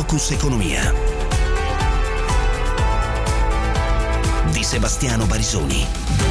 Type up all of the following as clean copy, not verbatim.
Focus Economia di Sebastiano Barisoni.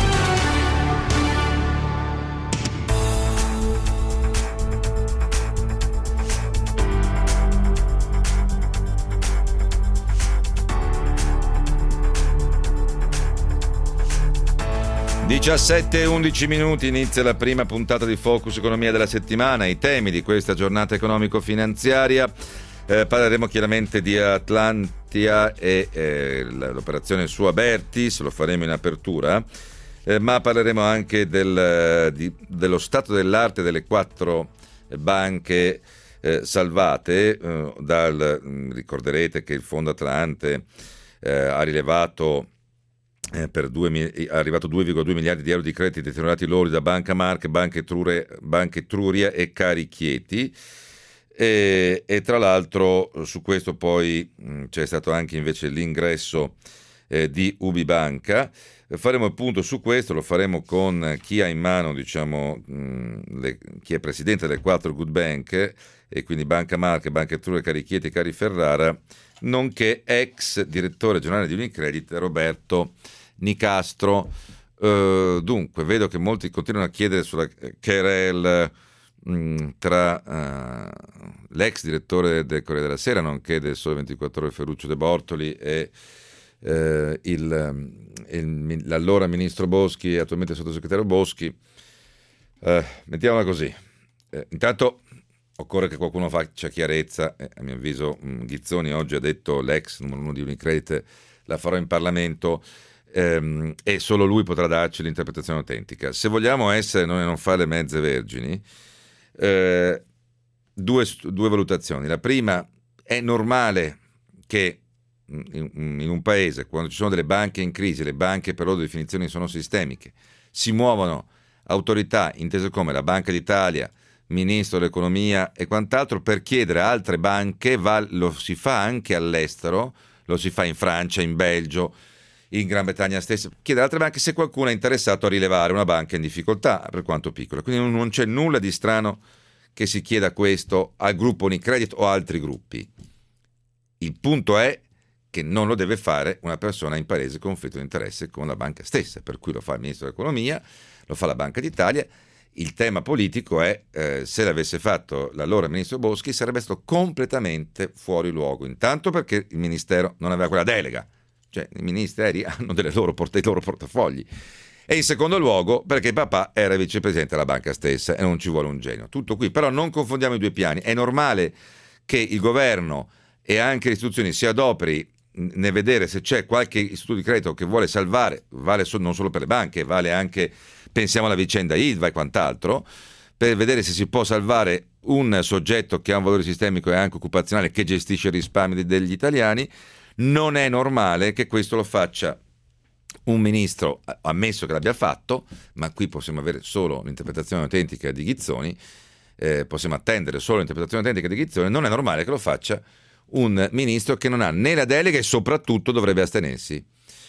Diciassette e 11 minuti, inizia la prima puntata di Focus Economia della settimana. I temi di questa giornata economico-finanziaria, parleremo chiaramente di Atlantia e l'operazione su Abertis, lo faremo in apertura, ma parleremo anche dello stato dell'arte delle 4 banche salvate. Ricorderete che il Fondo Atlante ha rilevato è arrivato 2,2 miliardi di euro di crediti deteriorati loro da Banca Marche, Banca Etruria e Cari Chieti, e tra l'altro su questo poi c'è stato anche invece l'ingresso di UbiBanca. Faremo il punto su questo, lo faremo con chi ha in mano, diciamo, chi è presidente delle 4 good bank, e quindi Banca Marche, Banca Etruria, Cari Chieti e Cari Ferrara, nonché ex direttore generale di Unicredit Roberto Nicastro. Dunque, vedo che molti continuano a chiedere sulla querel tra l'ex direttore del Corriere della Sera, nonché del Sole 24 Ore, Ferruccio De Bortoli, e l'allora ministro Boschi e attualmente sottosegretario Boschi. Mettiamola così. Intanto occorre che qualcuno faccia chiarezza. A mio avviso Ghizzoni oggi ha detto l'ex numero 1 di Unicredit, la farò in Parlamento, e solo lui potrà darci l'interpretazione autentica. Se vogliamo essere noi non fare le mezze vergini, due valutazioni. La prima: è normale che in un paese, quando ci sono delle banche in crisi, le banche per loro definizione sono sistemiche, si muovono autorità intese come la Banca d'Italia, Ministro dell'Economia e quant'altro per chiedere a altre banche. Lo si fa anche all'estero, lo si fa in Francia, in Belgio, in Gran Bretagna stessa, chiedere ad altre banche se qualcuno è interessato a rilevare una banca in difficoltà, per quanto piccola. Quindi non c'è nulla di strano che si chieda questo al gruppo Unicredit o altri gruppi. Il punto è che non lo deve fare una persona in palese conflitto di interesse con la banca stessa, per cui lo fa il Ministro dell'Economia, lo fa la Banca d'Italia. Il tema politico è se l'avesse fatto l'allora Ministro Boschi sarebbe stato completamente fuori luogo, intanto perché il Ministero non aveva quella delega, cioè i ministeri hanno i loro portafogli, e in secondo luogo perché papà era vicepresidente della banca stessa e non ci vuole un genio. Tutto qui, però non confondiamo i due piani. È normale che il governo e anche le istituzioni si adoperi nel vedere se c'è qualche istituto di credito che vuole salvare, vale non solo per le banche, vale anche, pensiamo alla vicenda Ilva e quant'altro, per vedere se si può salvare un soggetto che ha un valore sistemico e anche occupazionale, che gestisce i risparmi degli italiani. Non è normale che questo lo faccia un ministro, ammesso che l'abbia fatto, ma qui possiamo avere solo l'interpretazione autentica di Ghizzoni, possiamo attendere solo l'interpretazione autentica di Ghizzoni. Non è normale che lo faccia un ministro che non ha né la delega e soprattutto dovrebbe astenersi.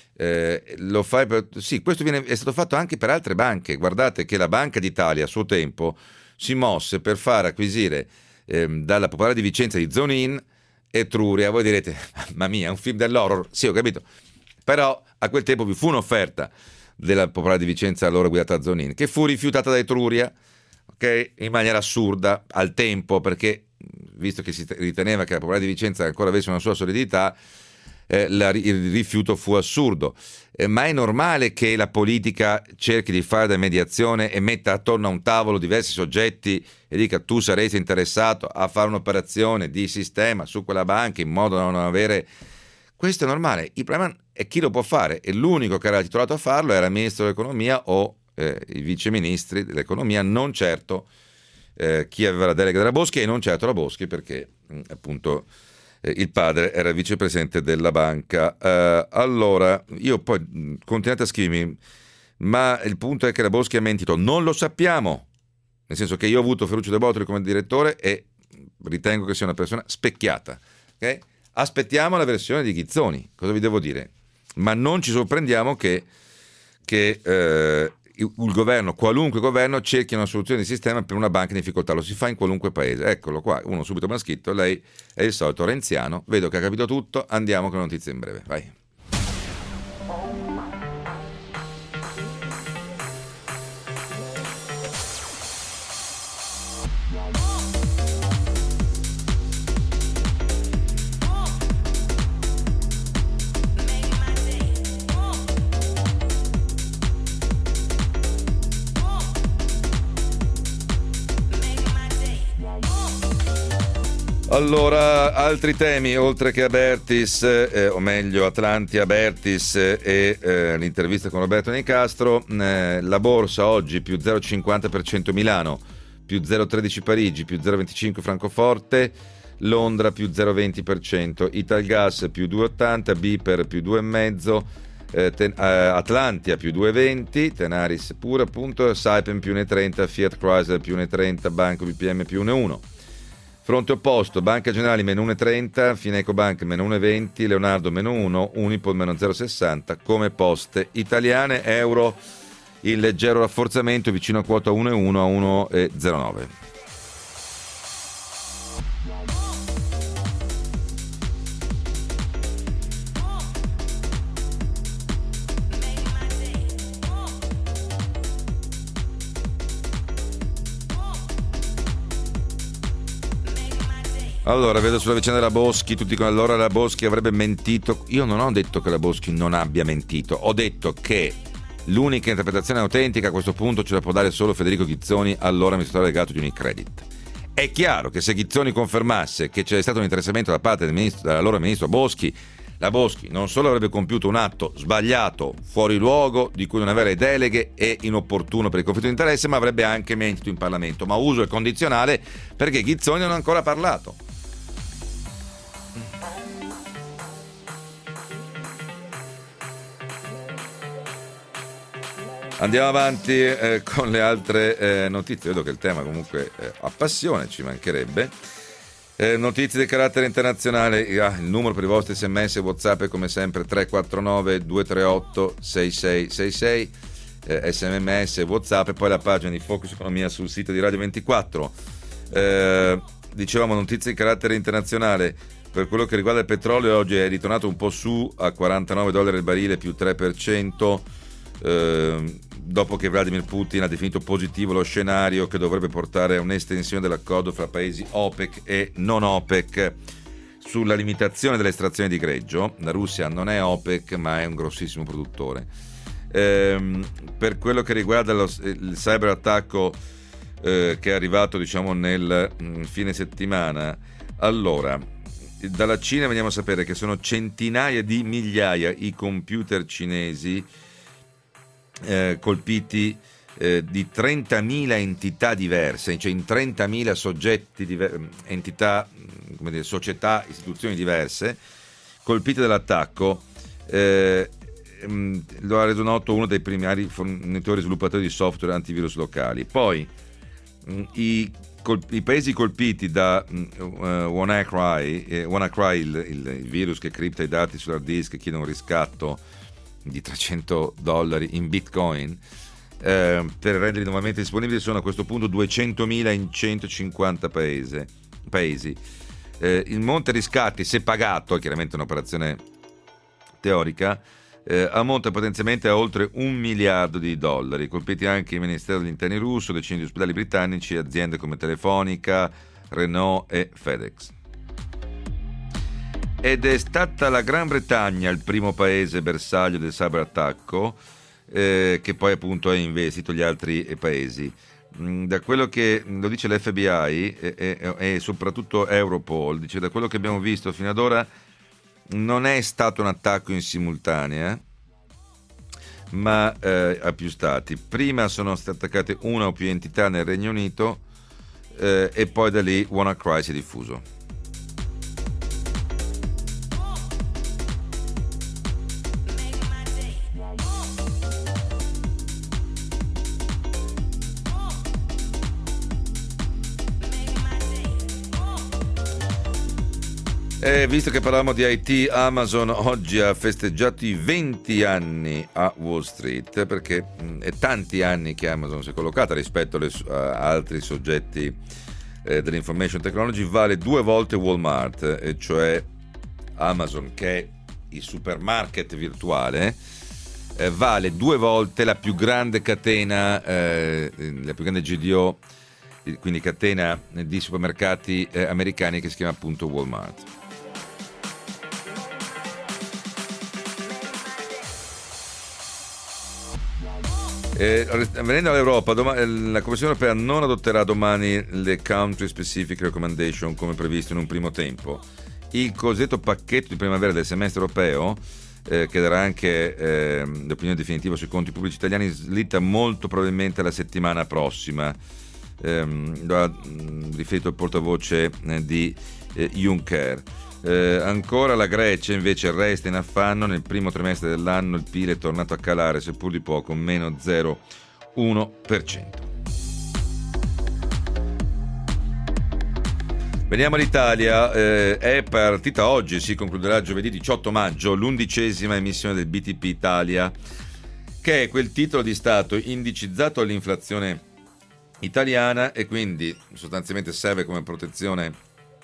Sì, questo è stato fatto anche per altre banche. Guardate che la Banca d'Italia a suo tempo si mosse per far acquisire dalla Popolare di Vicenza di Zonin Etruria. Voi direte, mamma mia, è un film dell'horror. Sì, ho capito, però a quel tempo vi fu un'offerta della Popolare di Vicenza, allora guidata da Zonin, che fu rifiutata da Etruria, ok, in maniera assurda al tempo, perché visto che si riteneva che la Popolare di Vicenza ancora avesse una sua solidità, il rifiuto fu assurdo. Ma è normale che la politica cerchi di fare da mediazione e metta attorno a un tavolo diversi soggetti e dica: tu saresti interessato a fare un'operazione di sistema su quella banca in modo da non avere... Questo è normale. Il problema è chi lo può fare, e l'unico che era titolato a farlo era il Ministro dell'Economia o i viceministri dell'Economia, non certo chi aveva la delega della Boschi, e non certo la Boschi, perché appunto il padre era vicepresidente della banca. Allora, io poi continuate a scrivermi, ma il punto è che la Boschi ha mentito. Non lo sappiamo, nel senso che io ho avuto Ferruccio De Bortoli come direttore e ritengo che sia una persona specchiata, ok? Aspettiamo la versione di Ghizzoni, cosa vi devo dire? Ma non ci sorprendiamo che il governo, qualunque governo, cerchi una soluzione di sistema per una banca in difficoltà. Lo si fa in qualunque paese. Eccolo qua, uno subito mi ha scritto, lei è il solito renziano, vedo che ha capito tutto, andiamo con le notizie in breve, vai. Allora, altri temi oltre che Abertis, o meglio Atlanti, Abertis e l'intervista con Roberto Nicastro. La borsa oggi più 0,50% Milano, più 0,13 Parigi, più 0,25 Francoforte, Londra più 0,20%, Italgas più 2,80, Biper più 2,5%, Atlantia più 2,20, Tenaris pure appunto, Saipem più 1,30, Fiat Chrysler più 1,30, Banco BPM più 1,1. Fronte opposto, Banca Generali meno 1,30, Finecobank meno 1,20, Leonardo meno 1, Unipol meno 0,60, come Poste Italiane. Euro in leggero rafforzamento, vicino a quota 1,1 a 1,09. Allora, vedo sulla vicenda della Boschi, tutti con allora la Boschi avrebbe mentito. Io non ho detto che la Boschi non abbia mentito, ho detto che l'unica interpretazione autentica a questo punto ce la può dare solo Federico Ghizzoni, allora amministratore delegato di Unicredit. È chiaro che se Ghizzoni confermasse che c'è stato un interessamento da parte dell'allora ministro Boschi, la Boschi non solo avrebbe compiuto un atto sbagliato, fuori luogo, di cui non avere deleghe e inopportuno per il conflitto di interesse, ma avrebbe anche mentito in Parlamento. Ma uso il condizionale perché Ghizzoni non ha ancora parlato. Andiamo avanti con le altre notizie. Vedo che il tema comunque appassiona, ci mancherebbe. Notizie di carattere internazionale. Il numero per i vostri sms e WhatsApp è come sempre 349 238 6666, sms e WhatsApp, e poi la pagina di Focus Economia sul sito di Radio 24. Dicevamo notizie di carattere internazionale. Per quello che riguarda il petrolio, oggi è ritornato un po' su a $49 il barile, più 3%. Dopo che Vladimir Putin ha definito positivo lo scenario che dovrebbe portare a un'estensione dell'accordo fra paesi OPEC e non OPEC sulla limitazione dell'estrazione di greggio. La Russia non è OPEC, ma è un grossissimo produttore. Per quello che riguarda il cyberattacco che è arrivato, diciamo, nel fine settimana, allora, dalla Cina veniamo a sapere che sono centinaia di migliaia i computer cinesi colpiti di 30.000 entità diverse, cioè in 30.000 soggetti, entità, come dire, società, istituzioni diverse colpite dall'attacco. Lo ha reso noto uno dei primari fornitori e sviluppatori di software antivirus locali. Poi i paesi colpiti da WannaCry, il virus che cripta i dati sull'hard disk e chiede un riscatto di $300 in bitcoin per renderli nuovamente disponibili, sono a questo punto 200.000 in 150 paesi. Il monte riscatti, se pagato, è chiaramente un'operazione teorica, ammonta potenzialmente a oltre $1 miliardo. Colpiti anche il Ministero degli Interni russo, decine di ospedali britannici, aziende come Telefonica, Renault e FedEx. Ed è stata la Gran Bretagna il primo paese bersaglio del cyberattacco, che poi appunto ha investito gli altri paesi. Da quello che lo dice l'FBI e soprattutto Europol, dice, da quello che abbiamo visto fino ad ora non è stato un attacco in simultanea, ma a più stati. Prima sono state attaccate una o più entità nel Regno Unito e poi da lì WannaCry si è diffuso. Visto che parlavamo di IT, Amazon oggi ha festeggiato i 20 anni a Wall Street, perché è tanti anni che Amazon si è collocata rispetto a altri soggetti dell'information technology, vale 2 volte Walmart, e cioè Amazon, che è il supermarket virtuale, vale 2 volte la più grande catena, la più grande GDO, quindi catena di supermercati americani, che si chiama appunto Walmart. Venendo all'Europa, la Commissione europea non adotterà domani le country specific recommendation come previsto in un primo tempo. Il cosiddetto pacchetto di primavera del semestre europeo, che darà anche l'opinione definitiva sui conti pubblici italiani, slitta molto probabilmente la settimana prossima. Lo ha riferito il portavoce di Juncker. Ancora la Grecia invece resta in affanno. Nel primo trimestre dell'anno il PIL è tornato a calare, seppur di poco, meno 0,1%. Veniamo all'Italia. È partita oggi, si concluderà giovedì 18 maggio, l'11ª emissione del BTP Italia, che è quel titolo di Stato indicizzato all'inflazione italiana e quindi sostanzialmente serve come protezione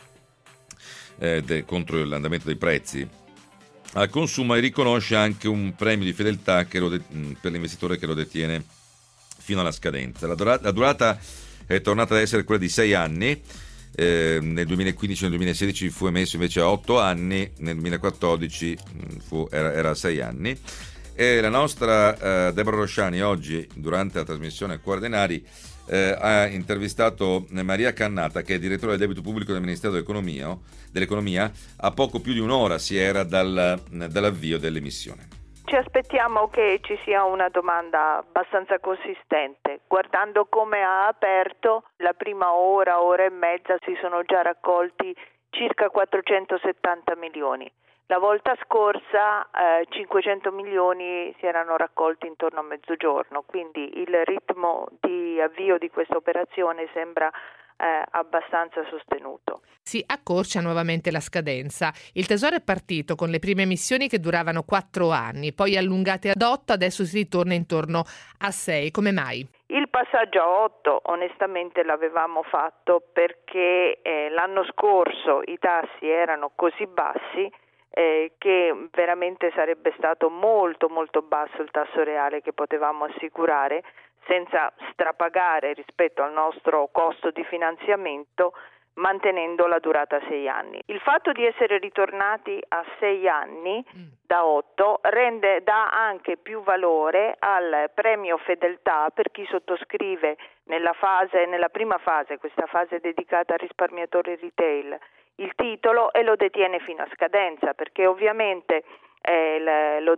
contro l'andamento dei prezzi al consumo, e riconosce anche un premio di fedeltà per l'investitore che lo detiene fino alla scadenza. La durata è tornata ad essere quella di 6 anni. Nel 2015 e nel 2016 fu emesso invece a 8 anni, nel 2014 era 6 anni. E la nostra Deborah Rosciani oggi, durante la trasmissione Cuore Denari, ha intervistato Maria Cannata, che è direttore del debito pubblico del Ministero dell'Economia. A poco più di un'ora si era dall'avvio dell'emissione. Ci aspettiamo che ci sia una domanda abbastanza consistente. Guardando come ha aperto, la prima ora e mezza si sono già raccolti circa 470 milioni. La volta scorsa 500 milioni si erano raccolti intorno a mezzogiorno, quindi il ritmo di avvio di questa operazione sembra abbastanza sostenuto. Si accorcia nuovamente la scadenza. Il Tesoro è partito con le prime emissioni che duravano 4 anni, poi allungate ad 8, adesso si ritorna intorno a 6. Come mai? Il passaggio a 8 onestamente l'avevamo fatto perché l'anno scorso i tassi erano così bassi che veramente sarebbe stato molto molto basso il tasso reale che potevamo assicurare senza strapagare rispetto al nostro costo di finanziamento, mantenendo la durata a 6 anni. Il fatto di essere ritornati a 6 anni da 8 dà anche più valore al premio fedeltà per chi sottoscrive nella prima fase, questa fase dedicata al risparmiatore retail, il titolo e lo detiene fino a scadenza, perché ovviamente lo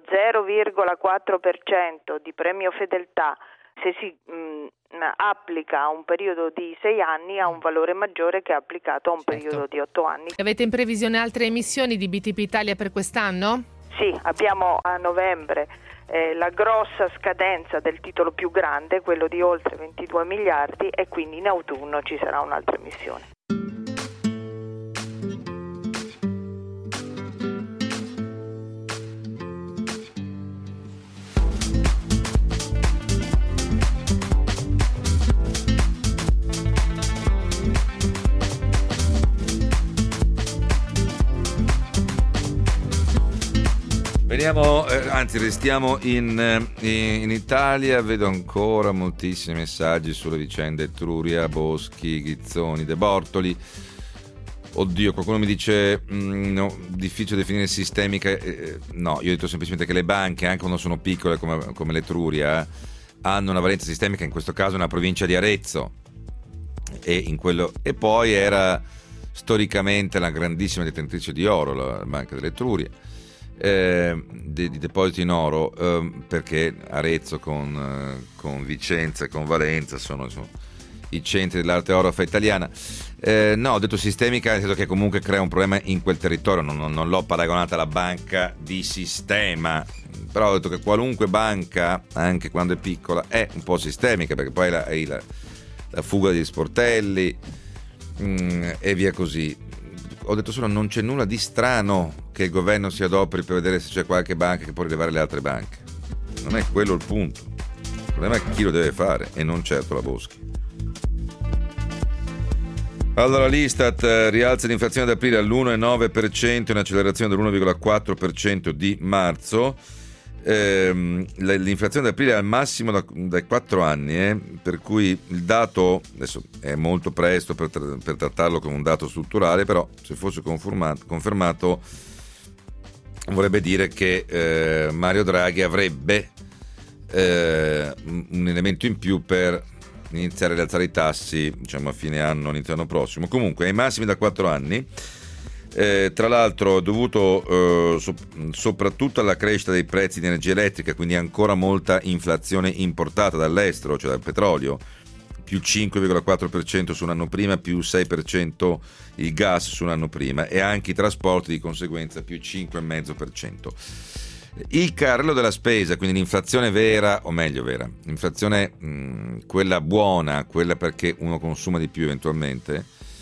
0,4% di premio fedeltà, se si applica a un periodo di 6 anni, ha un valore maggiore che applicato a un periodo di 8 anni. Avete in previsione altre emissioni di BTP Italia per quest'anno? Sì, abbiamo a novembre la grossa scadenza del titolo più grande, quello di oltre 22 miliardi, e quindi in autunno ci sarà un'altra emissione. Restiamo in Italia. Vedo ancora moltissimi messaggi sulle vicende Etruria, Boschi, Ghizzoni, De Bortoli. Oddio, qualcuno mi dice no, difficile definire sistemica. No, io ho detto semplicemente che le banche, anche quando sono piccole come l'Etruria, hanno una valenza sistemica, in questo caso nella provincia di Arezzo, e poi era storicamente la grandissima detentrice di oro, la Banca dell'Etruria. Di depositi in oro, perché Arezzo con Vicenza e con Valenza sono i centri dell'arte orofa italiana. No, ho detto sistemica nel senso che comunque crea un problema in quel territorio. Non l'ho paragonata alla banca di sistema, però ho detto che qualunque banca, anche quando è piccola, è un po' sistemica, perché poi hai la fuga degli sportelli e via così. ho detto solo non c'è nulla di strano che il governo si adoperi per vedere se c'è qualche banca che può rilevare le altre banche. Non è quello il punto. Il problema è chi lo deve fare e non certo la Boschi. Allora l'Istat rialza l'inflazione ad aprile all'1,9%, in accelerazione dell'1,4% di marzo. L'inflazione ad aprile è al massimo dai 4 anni, per cui il dato, adesso è molto presto per trattarlo come un dato strutturale, però se fosse confermato vorrebbe dire che Mario Draghi avrebbe un elemento in più per iniziare ad alzare i tassi, diciamo a fine anno, inizio anno prossimo. Comunque ai massimi da 4 anni, tra l'altro dovuto soprattutto alla crescita dei prezzi di energia elettrica, quindi ancora molta inflazione importata dall'estero, cioè dal petrolio, più 5,4% su un anno prima, più 6% il gas su un anno prima, e anche i trasporti di conseguenza più 5,5%. Il carrello della spesa, quindi l'inflazione vera, o meglio vera, l'inflazione quella buona, quella perché uno consuma di più eventualmente,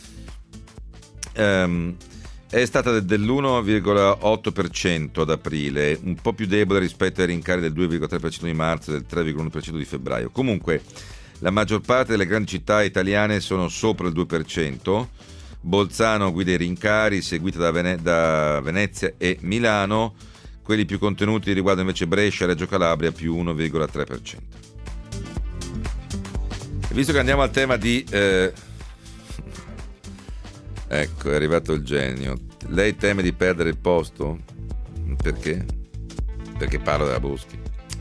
è stata dell'1,8% ad aprile, un po' più debole rispetto ai rincari del 2,3% di marzo e del 3,1% di febbraio. Comunque la maggior parte delle grandi città italiane sono sopra il 2%. Bolzano guida i rincari, seguita da Venezia e Milano. Quelli più contenuti riguardano invece Brescia e Reggio Calabria, più 1,3%. Visto che andiamo al tema di... ecco, è arrivato il genio. Lei teme di perdere il posto? Perché? Perché parlo della Boschi.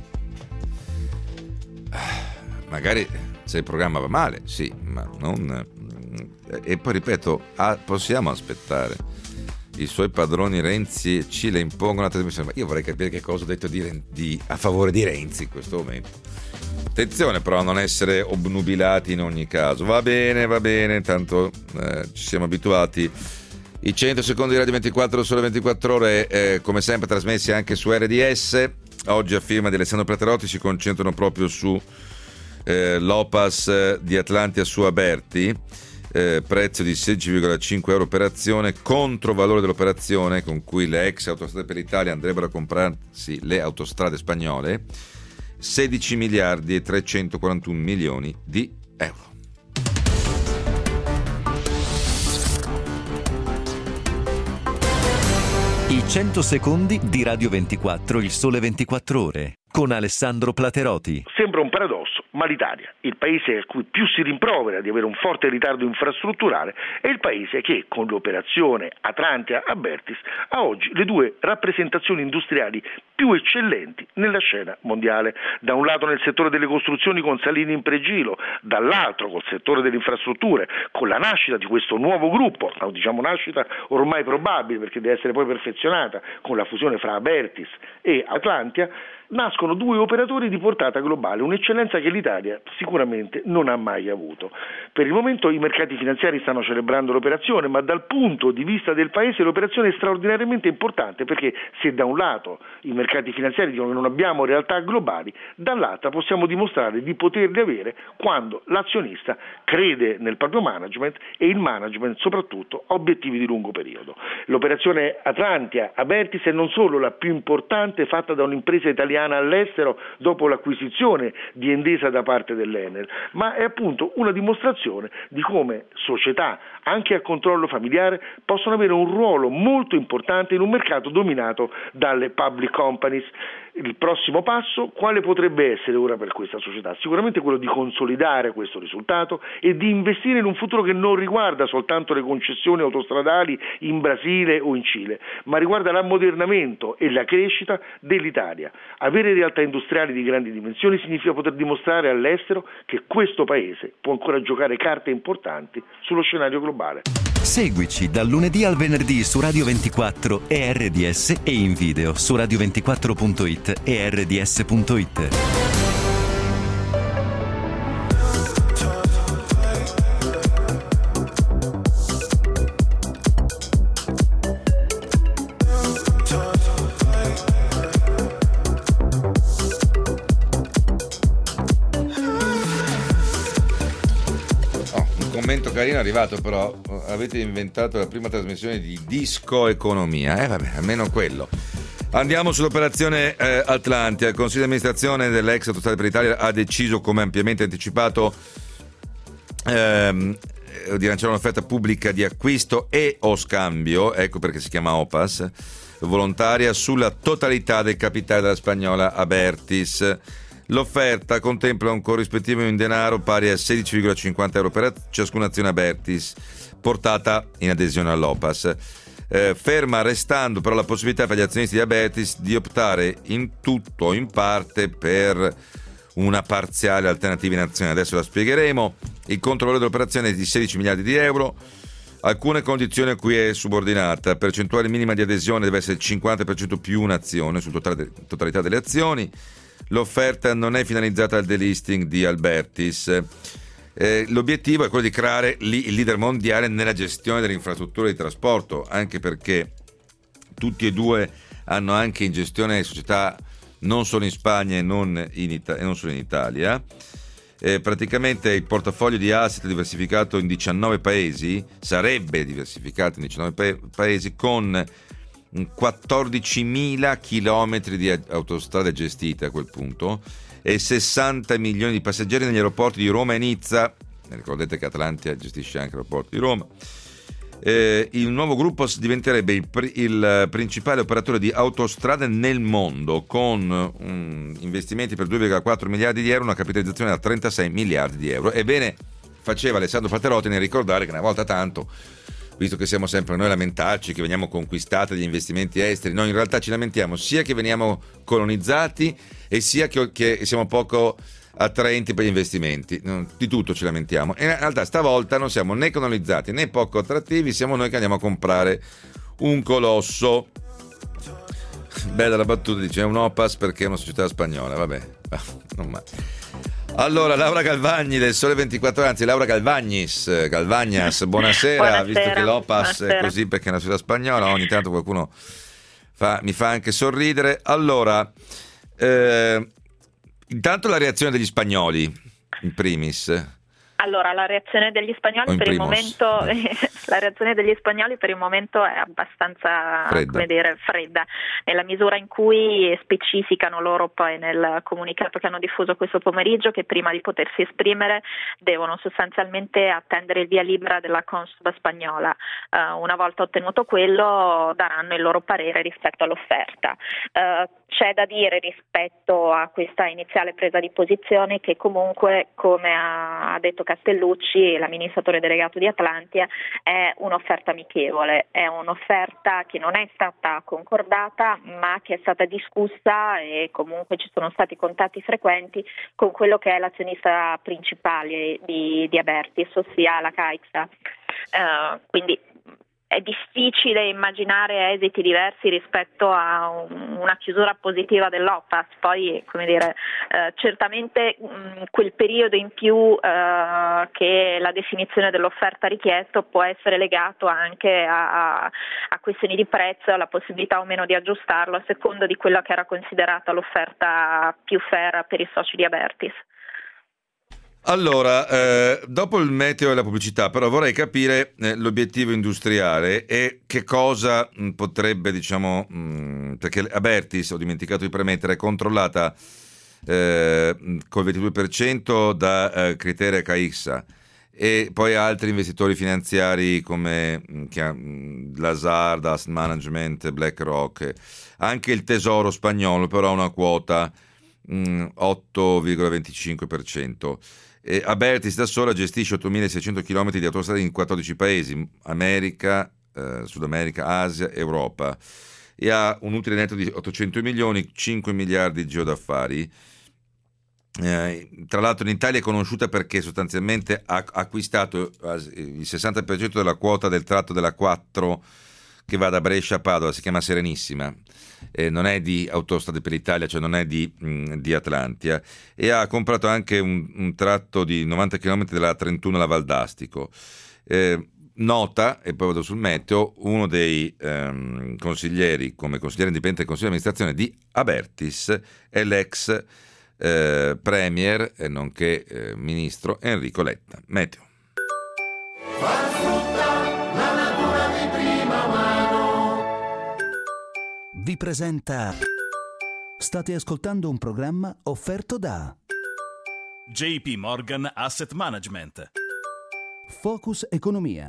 Magari se il programma va male, sì, ma non... E poi ripeto, possiamo aspettare. I suoi padroni Renzi ci le impongono la trasmissione, ma io vorrei capire che cosa ho detto a favore di Renzi in questo momento. Attenzione però a non essere obnubilati in ogni caso. Va bene, tanto ci siamo abituati. I 100 secondi di Radio 24, sole 24 ore, come sempre trasmessi anche su RDS. Oggi a firma di Alessandro Platerotti si concentrano proprio su l'Opas di Atlantia su Aberti. Prezzo di 16,5 euro per azione, contro valore dell'operazione con cui le ex Autostrade per l'Italia andrebbero a comprarsi le autostrade spagnole, 16 miliardi e 341 milioni di euro. I 100 secondi di Radio 24, il sole 24 ore, con Alessandro Platerotti. Sembra un paradosso, ma l'Italia, il paese a cui più si rimprovera di avere un forte ritardo infrastrutturale, è il paese che, con l'operazione Atlantia-Abertis, ha oggi le due rappresentazioni industriali più eccellenti nella scena mondiale. Da un lato nel settore delle costruzioni con Salini in pregilo, dall'altro col settore delle infrastrutture, con la nascita di questo nuovo gruppo, diciamo nascita ormai probabile perché deve essere poi perfezionata con la fusione fra Abertis e Atlantia, nascono due operatori di portata globale, un'eccellenza che l'Italia sicuramente non ha mai avuto. Per il momento i mercati finanziari stanno celebrando l'operazione, ma dal punto di vista del paese l'operazione è straordinariamente importante, perché se da un lato i mercati finanziari dicono che non abbiamo realtà globali, dall'altra possiamo dimostrare di poterle avere quando l'azionista crede nel proprio management e il management soprattutto ha obiettivi di lungo periodo. L'operazione Atlantia-Abertis è non solo la più importante fatta da un'impresa italiana all'estero dopo l'acquisizione di Endesa da parte dell'Enel, ma è appunto una dimostrazione di come società anche a controllo familiare possono avere un ruolo molto importante in un mercato dominato dalle public companies. Il prossimo passo quale potrebbe essere ora per questa società? Sicuramente quello di consolidare questo risultato e di investire in un futuro che non riguarda soltanto le concessioni autostradali in Brasile o in Cile, ma riguarda l'ammodernamento e la crescita dell'Italia. Avere realtà industriali di grandi dimensioni significa poter dimostrare all'estero che questo paese può ancora giocare carte importanti sullo scenario globale. Seguici dal lunedì al venerdì su Radio 24 e RDS e in video su radio24.it e rds.it. momento carino è arrivato, però avete inventato la prima trasmissione di disco economia. Vabbè, almeno quello. Andiamo sull'operazione Atlantia. Il Consiglio di amministrazione dell'ex Autostrade per l'Italia ha deciso, come ampiamente anticipato, di lanciare un'offerta pubblica di acquisto e o scambio, ecco perché si chiama OPAS, volontaria, sulla totalità del capitale della spagnola Abertis. L'offerta contempla un corrispettivo in denaro pari a 16,50 euro per ciascuna azione Abertis portata in adesione all'OPAS, ferma restando però la possibilità per gli azionisti di Abertis di optare in tutto o in parte per una parziale alternativa in azione. Adesso la spiegheremo. Il controvalore dell'operazione è di 16 miliardi di euro. Alcune condizioni a cui è subordinata: percentuale minima di adesione deve essere il 50% più un'azione sul totalità delle azioni. L'offerta non è finalizzata al delisting di Abertis. L'obiettivo è quello di creare il leader mondiale nella gestione delle infrastrutture di trasporto, anche perché tutti e due hanno anche in gestione società non solo in Spagna e non solo in Italia. Praticamente il portafoglio di asset è diversificato in 19 paesi, sarebbe diversificato in 19 paesi, con 14.000 chilometri di autostrade gestite a quel punto e 60 milioni di passeggeri negli aeroporti di Roma e Nizza. Ricordate che Atlantia gestisce anche l'aeroporto di Roma. Il nuovo gruppo diventerebbe il principale operatore di autostrade nel mondo, con investimenti per 2,4 miliardi di euro, una capitalizzazione da 36 miliardi di euro. Ebbene, faceva Alessandro Patterotti nel ricordare che una volta tanto, visto che siamo sempre noi a lamentarci che veniamo conquistati dagli investimenti esteri, noi in realtà ci lamentiamo sia che veniamo colonizzati e sia che siamo poco attraenti per gli investimenti. Di tutto ci lamentiamo, e in realtà stavolta non siamo né colonizzati né poco attrattivi, siamo noi che andiamo a comprare un colosso. Bella la battuta, dice è un OPAS perché è una società spagnola. Vabbè, non male. Allora, Laura Galvagni del Sole 24 Ore, anzi Laura Galvagnas, buonasera. Buonasera. Visto che l'OPAS Buonasera. è così perché è una società spagnola, ogni tanto qualcuno mi fa anche sorridere. Allora, intanto la reazione degli spagnoli, in primis. Allora, la reazione degli spagnoli per il momento la reazione degli spagnoli per il momento è abbastanza fredda, nella misura in cui specificano loro poi nel comunicato che hanno diffuso questo pomeriggio che prima di potersi esprimere devono sostanzialmente attendere il via libera della Consob spagnola. Una volta ottenuto quello daranno il loro parere rispetto all'offerta. C'è da dire rispetto a questa iniziale presa di posizione che comunque, come ha detto Castellucci, l'amministratore delegato di Atlantia, è un'offerta amichevole, è un'offerta che non è stata concordata ma che è stata discussa e comunque ci sono stati contatti frequenti con quello che è l'azionista principale di Abertis, ossia la Caixa. Quindi è difficile immaginare esiti diversi rispetto a una chiusura positiva dell'OPAS. Poi, certamente quel periodo in più che la definizione dell'offerta ha richiesto può essere legato anche a questioni di prezzo, alla possibilità o meno di aggiustarlo a seconda di quella che era considerata l'offerta più fair per i soci di Abertis. Allora, dopo il meteo e la pubblicità, però vorrei capire l'obiettivo industriale e che cosa potrebbe, perché Abertis, ho dimenticato di premettere, è controllata col 22% da Criteria Caixa e poi altri investitori finanziari come Lazard, Asset Management, BlackRock. Anche il Tesoro spagnolo però ha una quota 8,25%. Abertis da sola gestisce 8.600 km di autostrade in 14 paesi, America, Sud America, Asia, Europa, e ha un utile netto di 800 milioni, 5 miliardi di giro d'affari. Tra l'altro in Italia è conosciuta perché sostanzialmente ha acquistato il 60% della quota del tratto della 4 che va da Brescia a Padova, si chiama Serenissima, non è di Autostrade per l'Italia, cioè non è di Atlantia, e ha comprato anche un tratto di 90 km della 31 alla Valdastico. Nota, e poi vado sul meteo, uno dei consiglieri, come consigliere indipendente del Consiglio di amministrazione di Abertis, è l'ex premier e nonché ministro Enrico Letta. Meteo. Fa frutta la natura di prima mano. Vi presenta. State ascoltando un programma offerto da JP Morgan Asset Management. Focus Economia.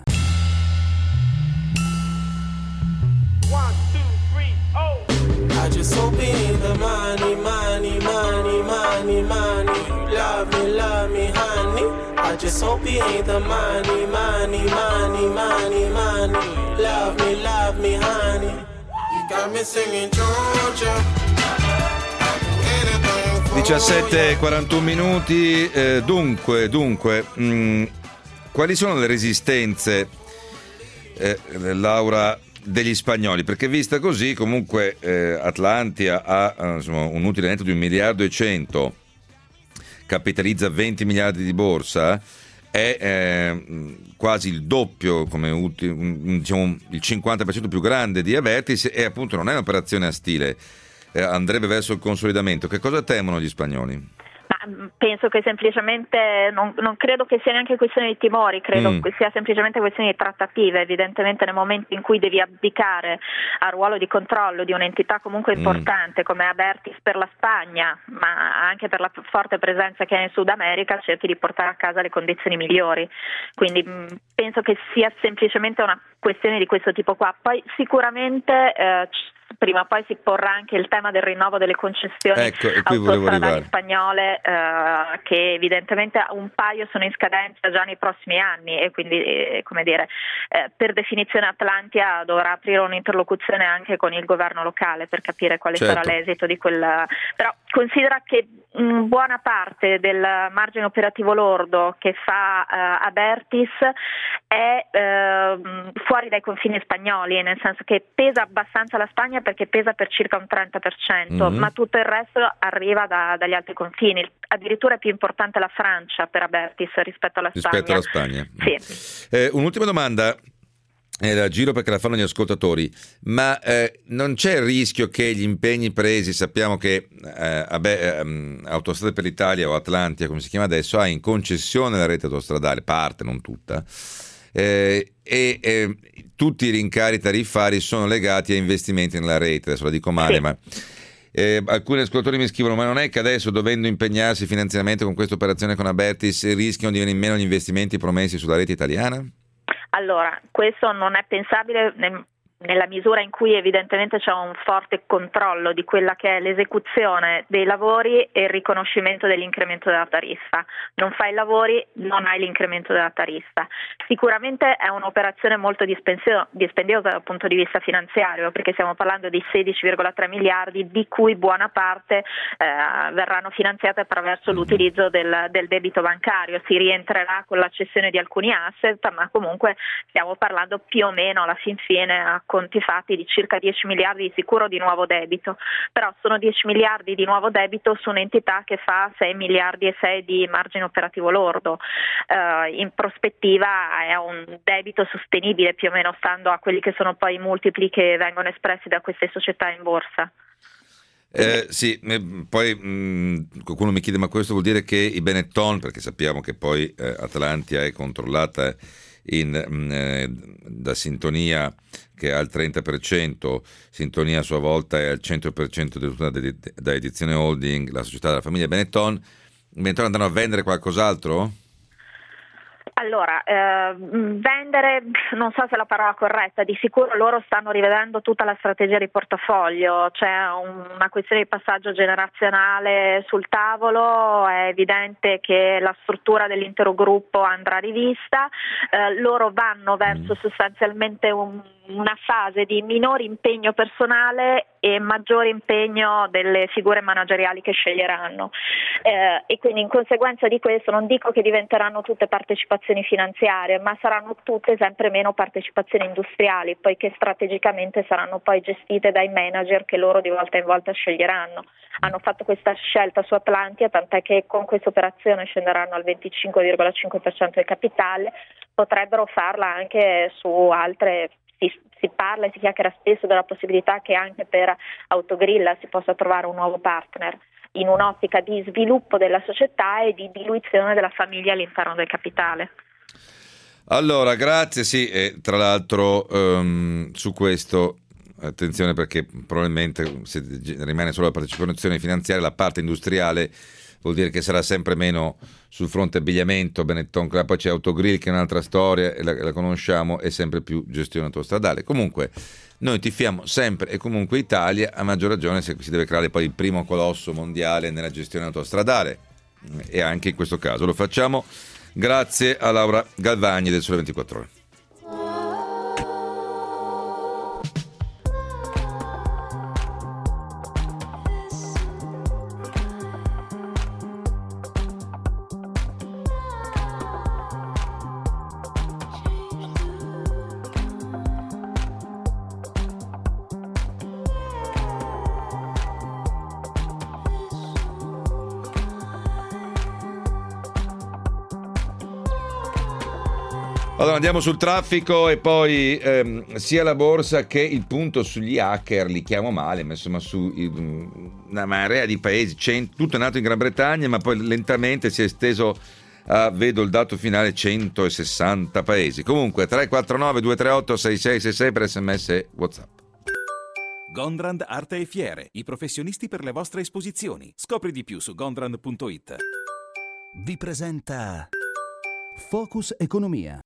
1, 2, 3, oh. I just hope it ain't the money, money, money, money, money. Love me, honey. I just hope it ain't the money, money, money, money, money. Love me, honey. You got me singing Georgia. 17:41 minuti. Dunque, quali sono le resistenze, Laura, degli spagnoli? Perché vista così, comunque, Atlantia ha un utile netto di 1,1 miliardi, capitalizza 20 miliardi di borsa, è quasi il doppio, come diciamo il 50% più grande di Abertis, e appunto non è un'operazione a stile. Andrebbe verso il consolidamento. Che cosa temono gli spagnoli? Penso che semplicemente non credo che sia neanche questione di timori, credo che sia semplicemente questione di trattative. Evidentemente nel momento in cui devi abdicare al ruolo di controllo di un'entità comunque importante come Abertis per la Spagna, ma anche per la forte presenza che ha in Sud America, cerchi di portare a casa le condizioni migliori. Quindi penso che sia semplicemente una questione di questo tipo qua. Poi sicuramente prima o poi si porrà anche il tema del rinnovo delle concessioni autostradali spagnole, che evidentemente un paio sono in scadenza già nei prossimi anni, e quindi per definizione Atlantia dovrà aprire un'interlocuzione anche con il governo locale per capire quale sarà l'esito di quella. Però considera che buona parte del margine operativo lordo che fa Abertis è fuori dai confini spagnoli, nel senso che pesa abbastanza la Spagna perché pesa per circa un 30%, ma tutto il resto arriva dagli altri confini. Addirittura è più importante la Francia per Abertis rispetto alla Spagna. Sì. Un'ultima domanda. Da giro perché la fanno gli ascoltatori, ma non c'è il rischio che gli impegni presi, sappiamo che Autostrade per l'Italia o Atlantia come si chiama adesso ha in concessione la rete autostradale, parte, non tutta, e tutti i rincari tariffari sono legati a investimenti nella rete. Adesso la dico male, ma alcuni ascoltatori mi scrivono: ma non è che adesso, dovendo impegnarsi finanziariamente con questa operazione con Abertis, rischiano di venire meno gli investimenti promessi sulla rete italiana? Allora, questo non è pensabile nella misura in cui evidentemente c'è un forte controllo di quella che è l'esecuzione dei lavori e il riconoscimento dell'incremento della tariffa. Non fai i lavori, non hai l'incremento della tariffa. Sicuramente è un'operazione molto dispendiosa dal punto di vista finanziario, perché stiamo parlando di 16,3 miliardi, di cui buona parte verranno finanziate attraverso l'utilizzo del debito bancario. Si rientrerà con la cessione di alcuni asset, ma comunque stiamo parlando più o meno alla fin fine a conti fatti di circa 10 miliardi di sicuro di nuovo debito, però sono 10 miliardi di nuovo debito su un'entità che fa 6 miliardi e 6 di margine operativo lordo. In prospettiva è un debito sostenibile, più o meno stando a quelli che sono poi i multipli che vengono espressi da queste società in borsa. Sì, poi qualcuno mi chiede: ma questo vuol dire che i Benetton, perché sappiamo che poi Atlantia è controllata da Sintonia, che ha il 30%, Sintonia a sua volta è al 100% detenuta da Edizione Holding, la società della famiglia Benetton andranno a vendere qualcos'altro? Allora, vendere, non so se è la parola corretta, di sicuro loro stanno rivedendo tutta la strategia di portafoglio, c'è una questione di passaggio generazionale sul tavolo, è evidente che la struttura dell'intero gruppo andrà rivista, loro vanno verso sostanzialmente una fase di minore impegno personale e maggiore impegno delle figure manageriali che sceglieranno, e quindi in conseguenza di questo non dico che diventeranno tutte partecipazioni finanziarie, ma saranno tutte sempre meno partecipazioni industriali, poiché strategicamente saranno poi gestite dai manager che loro di volta in volta sceglieranno. Hanno fatto questa scelta su Atlantia, tant'è che con questa operazione scenderanno al 25,5% del capitale, potrebbero farla anche su altre. Si parla e si chiacchiera spesso della possibilità che anche per Autogrill si possa trovare un nuovo partner in un'ottica di sviluppo della società e di diluizione della famiglia all'interno del capitale. Allora, grazie, sì, e tra l'altro su questo attenzione, perché probabilmente se rimane solo la partecipazione finanziaria, la parte industriale vuol dire che sarà sempre meno sul fronte abbigliamento, Benetton, poi c'è Autogrill che è un'altra storia e la conosciamo, e sempre più gestione autostradale. Comunque noi tifiamo sempre e comunque Italia, a maggior ragione se si deve creare poi il primo colosso mondiale nella gestione autostradale, e anche in questo caso lo facciamo grazie a Laura Galvagni del Sole 24 Ore. Allora andiamo sul traffico e poi sia la borsa che il punto sugli hacker, li chiamo male, ma insomma su una marea di paesi, tutto è nato in Gran Bretagna ma poi lentamente si è esteso a, vedo il dato finale, 160 paesi. Comunque 349 238 6666 per SMS e WhatsApp. Gondrand Arte e Fiere, i professionisti per le vostre esposizioni. Scopri di più su gondrand.it. Vi presenta Focus Economia.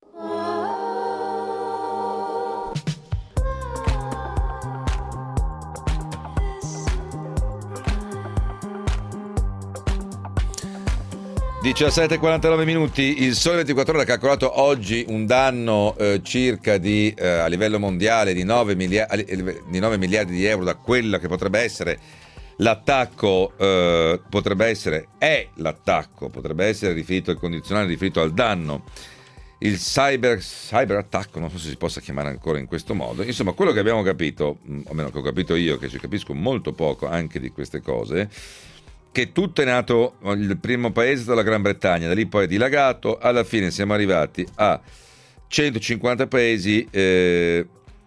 (17:49). Il Sole 24 Ore ha calcolato oggi un danno circa di a livello mondiale di 9 miliardi di euro da quella che potrebbe essere l'attacco, potrebbe essere riferito al condizionale, riferito al danno, il cyber attacco, non so se si possa chiamare ancora in questo modo. Insomma, quello che abbiamo capito, o meno che ho capito io, che ci capisco molto poco anche di queste cose, che tutto è nato, il primo paese è stato la Gran Bretagna, da lì poi è dilagato, alla fine siamo arrivati a 150 paesi e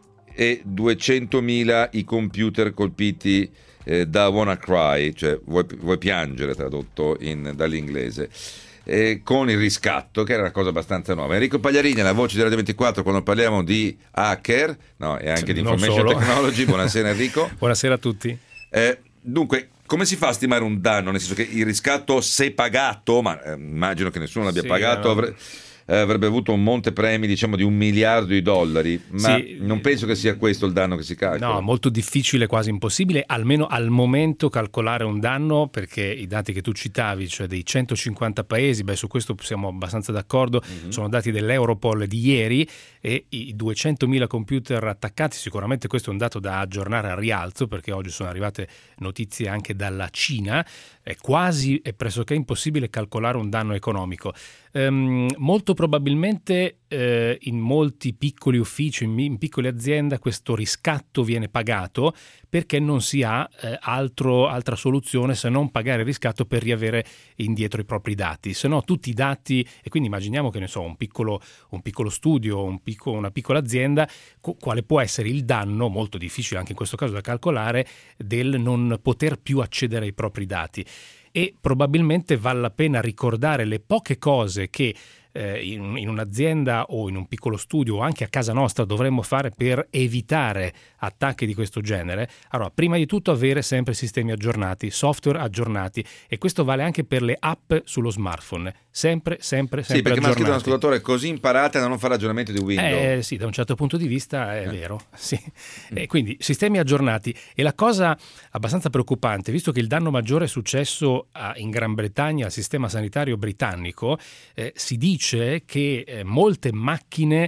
200.000 i computer colpiti da WannaCry, cioè vuoi piangere, tradotto dall'inglese, con il riscatto, che era una cosa abbastanza nuova. Enrico Pagliarini, la voce di Radio 24 quando parliamo di hacker, no, e anche di information technology. Buonasera Enrico. Buonasera a tutti. Dunque, come si fa a stimare un danno? Nel senso che il riscatto, se pagato, ma immagino che nessuno l'abbia pagato, avrebbe avuto un montepremi, diciamo, di $1 miliardo, ma non penso che sia questo il danno che si calcola. No, molto difficile, quasi impossibile, almeno al momento, calcolare un danno, perché i dati che tu citavi, cioè dei 150 paesi, su questo siamo abbastanza d'accordo, sono dati dell'Europol di ieri, e i 200.000 computer attaccati, sicuramente questo è un dato da aggiornare al rialzo, perché oggi sono arrivate notizie anche dalla Cina. È pressoché impossibile calcolare un danno economico. Molto probabilmente in molti piccoli uffici, in piccole aziende, questo riscatto viene pagato perché non si ha altra soluzione se non pagare il riscatto per riavere indietro i propri dati. Se no tutti i dati, e quindi immaginiamo che un piccolo studio, una piccola azienda, quale può essere il danno, molto difficile anche in questo caso da calcolare, del non poter più accedere ai propri dati. E probabilmente vale la pena ricordare le poche cose che in un'azienda o in un piccolo studio o anche a casa nostra dovremmo fare per evitare attacchi di questo genere. Allora, prima di tutto avere sempre sistemi aggiornati, software aggiornati, e questo vale anche per le app sullo smartphone, sempre sì, perché aggiornati. Mi ha scritto un ascoltatore, così imparate a non fare ragionamento di Windows. Sì, da un certo punto di vista è vero, sì. Quindi sistemi aggiornati. E la cosa abbastanza preoccupante, visto che il danno maggiore è successo in Gran Bretagna al sistema sanitario britannico, si dice che molte macchine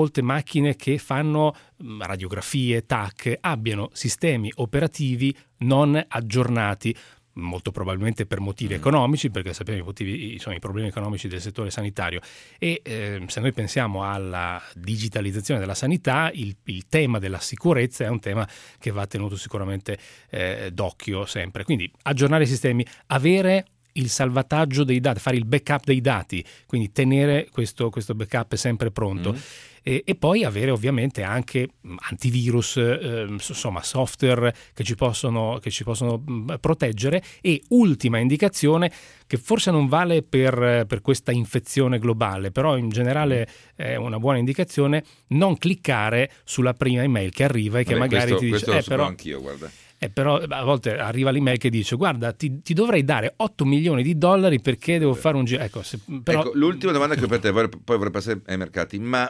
che fanno radiografie, TAC, abbiano sistemi operativi non aggiornati, molto probabilmente per motivi economici, perché sappiamo i problemi economici del settore sanitario. E se noi pensiamo alla digitalizzazione della sanità, il tema della sicurezza è un tema che va tenuto sicuramente d'occhio sempre. Quindi aggiornare i sistemi, avere il salvataggio dei dati, fare il backup dei dati, quindi tenere questo backup sempre pronto. E poi avere ovviamente anche antivirus, insomma software che ci possono proteggere. E ultima indicazione, che forse non vale per questa infezione globale, però in generale è una buona indicazione: non cliccare sulla prima email che arriva e che magari ti dice questo lo so anch'io, guarda. Però a volte arriva l'email che dice: guarda, ti dovrei dare $8 milioni perché devo fare un giro. Ecco, l'ultima domanda che ho per te, poi vorrei passare ai mercati, ma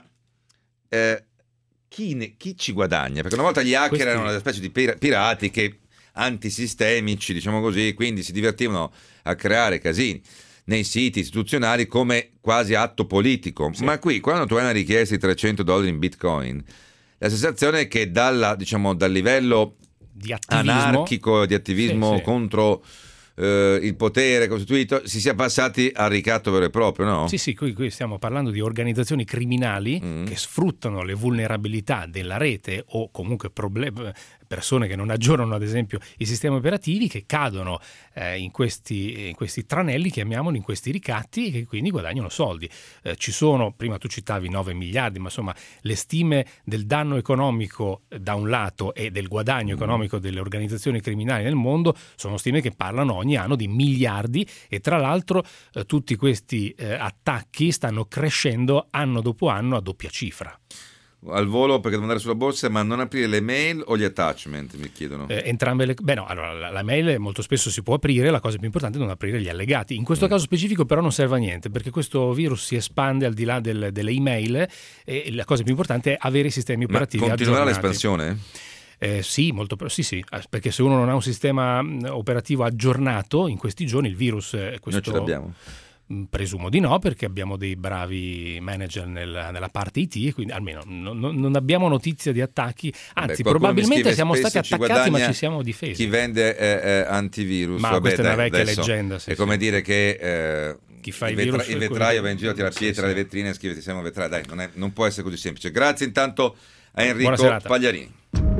chi ci guadagna? Perché una volta gli hacker erano una specie di pirati che antisistemici, diciamo così, quindi si divertivano a creare casini nei siti istituzionali come quasi atto politico. Sì. Ma qui, quando tu hai una richiesta di $300 in Bitcoin, la sensazione è che dal livello di attivismo, anarchico, di attivismo contro il potere costituito, si sia passati al ricatto vero e proprio, no? Sì, qui stiamo parlando di organizzazioni criminali che sfruttano le vulnerabilità della rete o comunque persone che non aggiornano ad esempio i sistemi operativi, che cadono in questi tranelli, chiamiamoli, in questi ricatti, e che quindi guadagnano soldi. Ci sono, prima tu citavi 9 miliardi, ma insomma le stime del danno economico da un lato e del guadagno economico delle organizzazioni criminali nel mondo sono stime che parlano ogni anno di miliardi, e tra l'altro tutti questi attacchi stanno crescendo anno dopo anno a doppia cifra. Al volo, perché devo andare sulla borsa, ma non aprire le mail o gli attachment, mi chiedono? Entrambe allora la mail molto spesso si può aprire, la cosa più importante è non aprire gli allegati. In questo caso specifico però non serve a niente, perché questo virus si espande al di là delle email, e la cosa più importante è avere i sistemi operativi aggiornati. Continuerà l'espansione? Sì, sì, perché se uno non ha un sistema operativo aggiornato in questi giorni, il virus noi ce l'abbiamo? Presumo di no, perché abbiamo dei bravi manager nella parte IT, e quindi almeno non abbiamo notizia di attacchi, anzi probabilmente siamo stati attaccati ma ci siamo difesi. Chi vende antivirus, ma questa è una vecchia leggenda. È come dire che chi fa il vetraio va in giro a tirare pietre alle vetrine e scrive: siamo vetraio. Dai, non può essere così semplice. Grazie intanto a Enrico Pagliarini.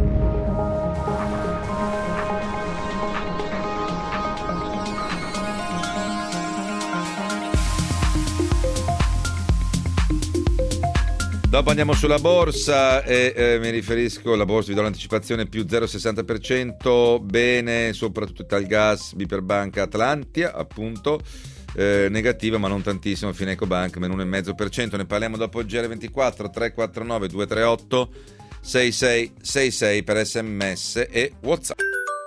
Dopo andiamo sulla borsa e mi riferisco alla borsa, vi do l'anticipazione più 0,60%, bene soprattutto Italgas, Biperbanca, Atlantia, appunto, negativa ma non tantissimo Fineco Bank, meno 1,5%, ne parliamo dopo il GR24, 349 238 6666 per SMS e WhatsApp.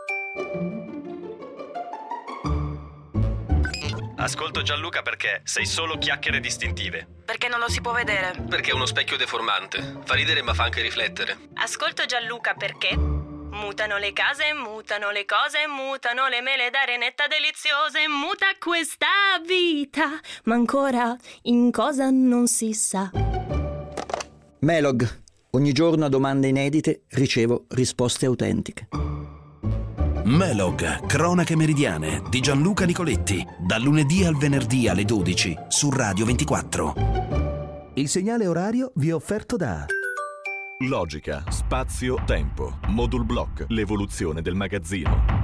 Ascolto Gianluca perché sei solo chiacchiere distintive. Perché non lo si può vedere. Perché è uno specchio deformante. Fa ridere ma fa anche riflettere. Ascolto Gianluca perché mutano le case, mutano le cose, mutano le mele d'arenetta deliziose, muta questa vita, ma ancora in cosa non si sa. Melog. Ogni giorno a domande inedite ricevo risposte autentiche. Melog, cronache meridiane di Gianluca Nicoletti, dal lunedì al venerdì alle 12 su Radio 24. Il segnale orario vi è offerto da Logica, spazio, tempo, Modul Block, l'evoluzione del magazzino.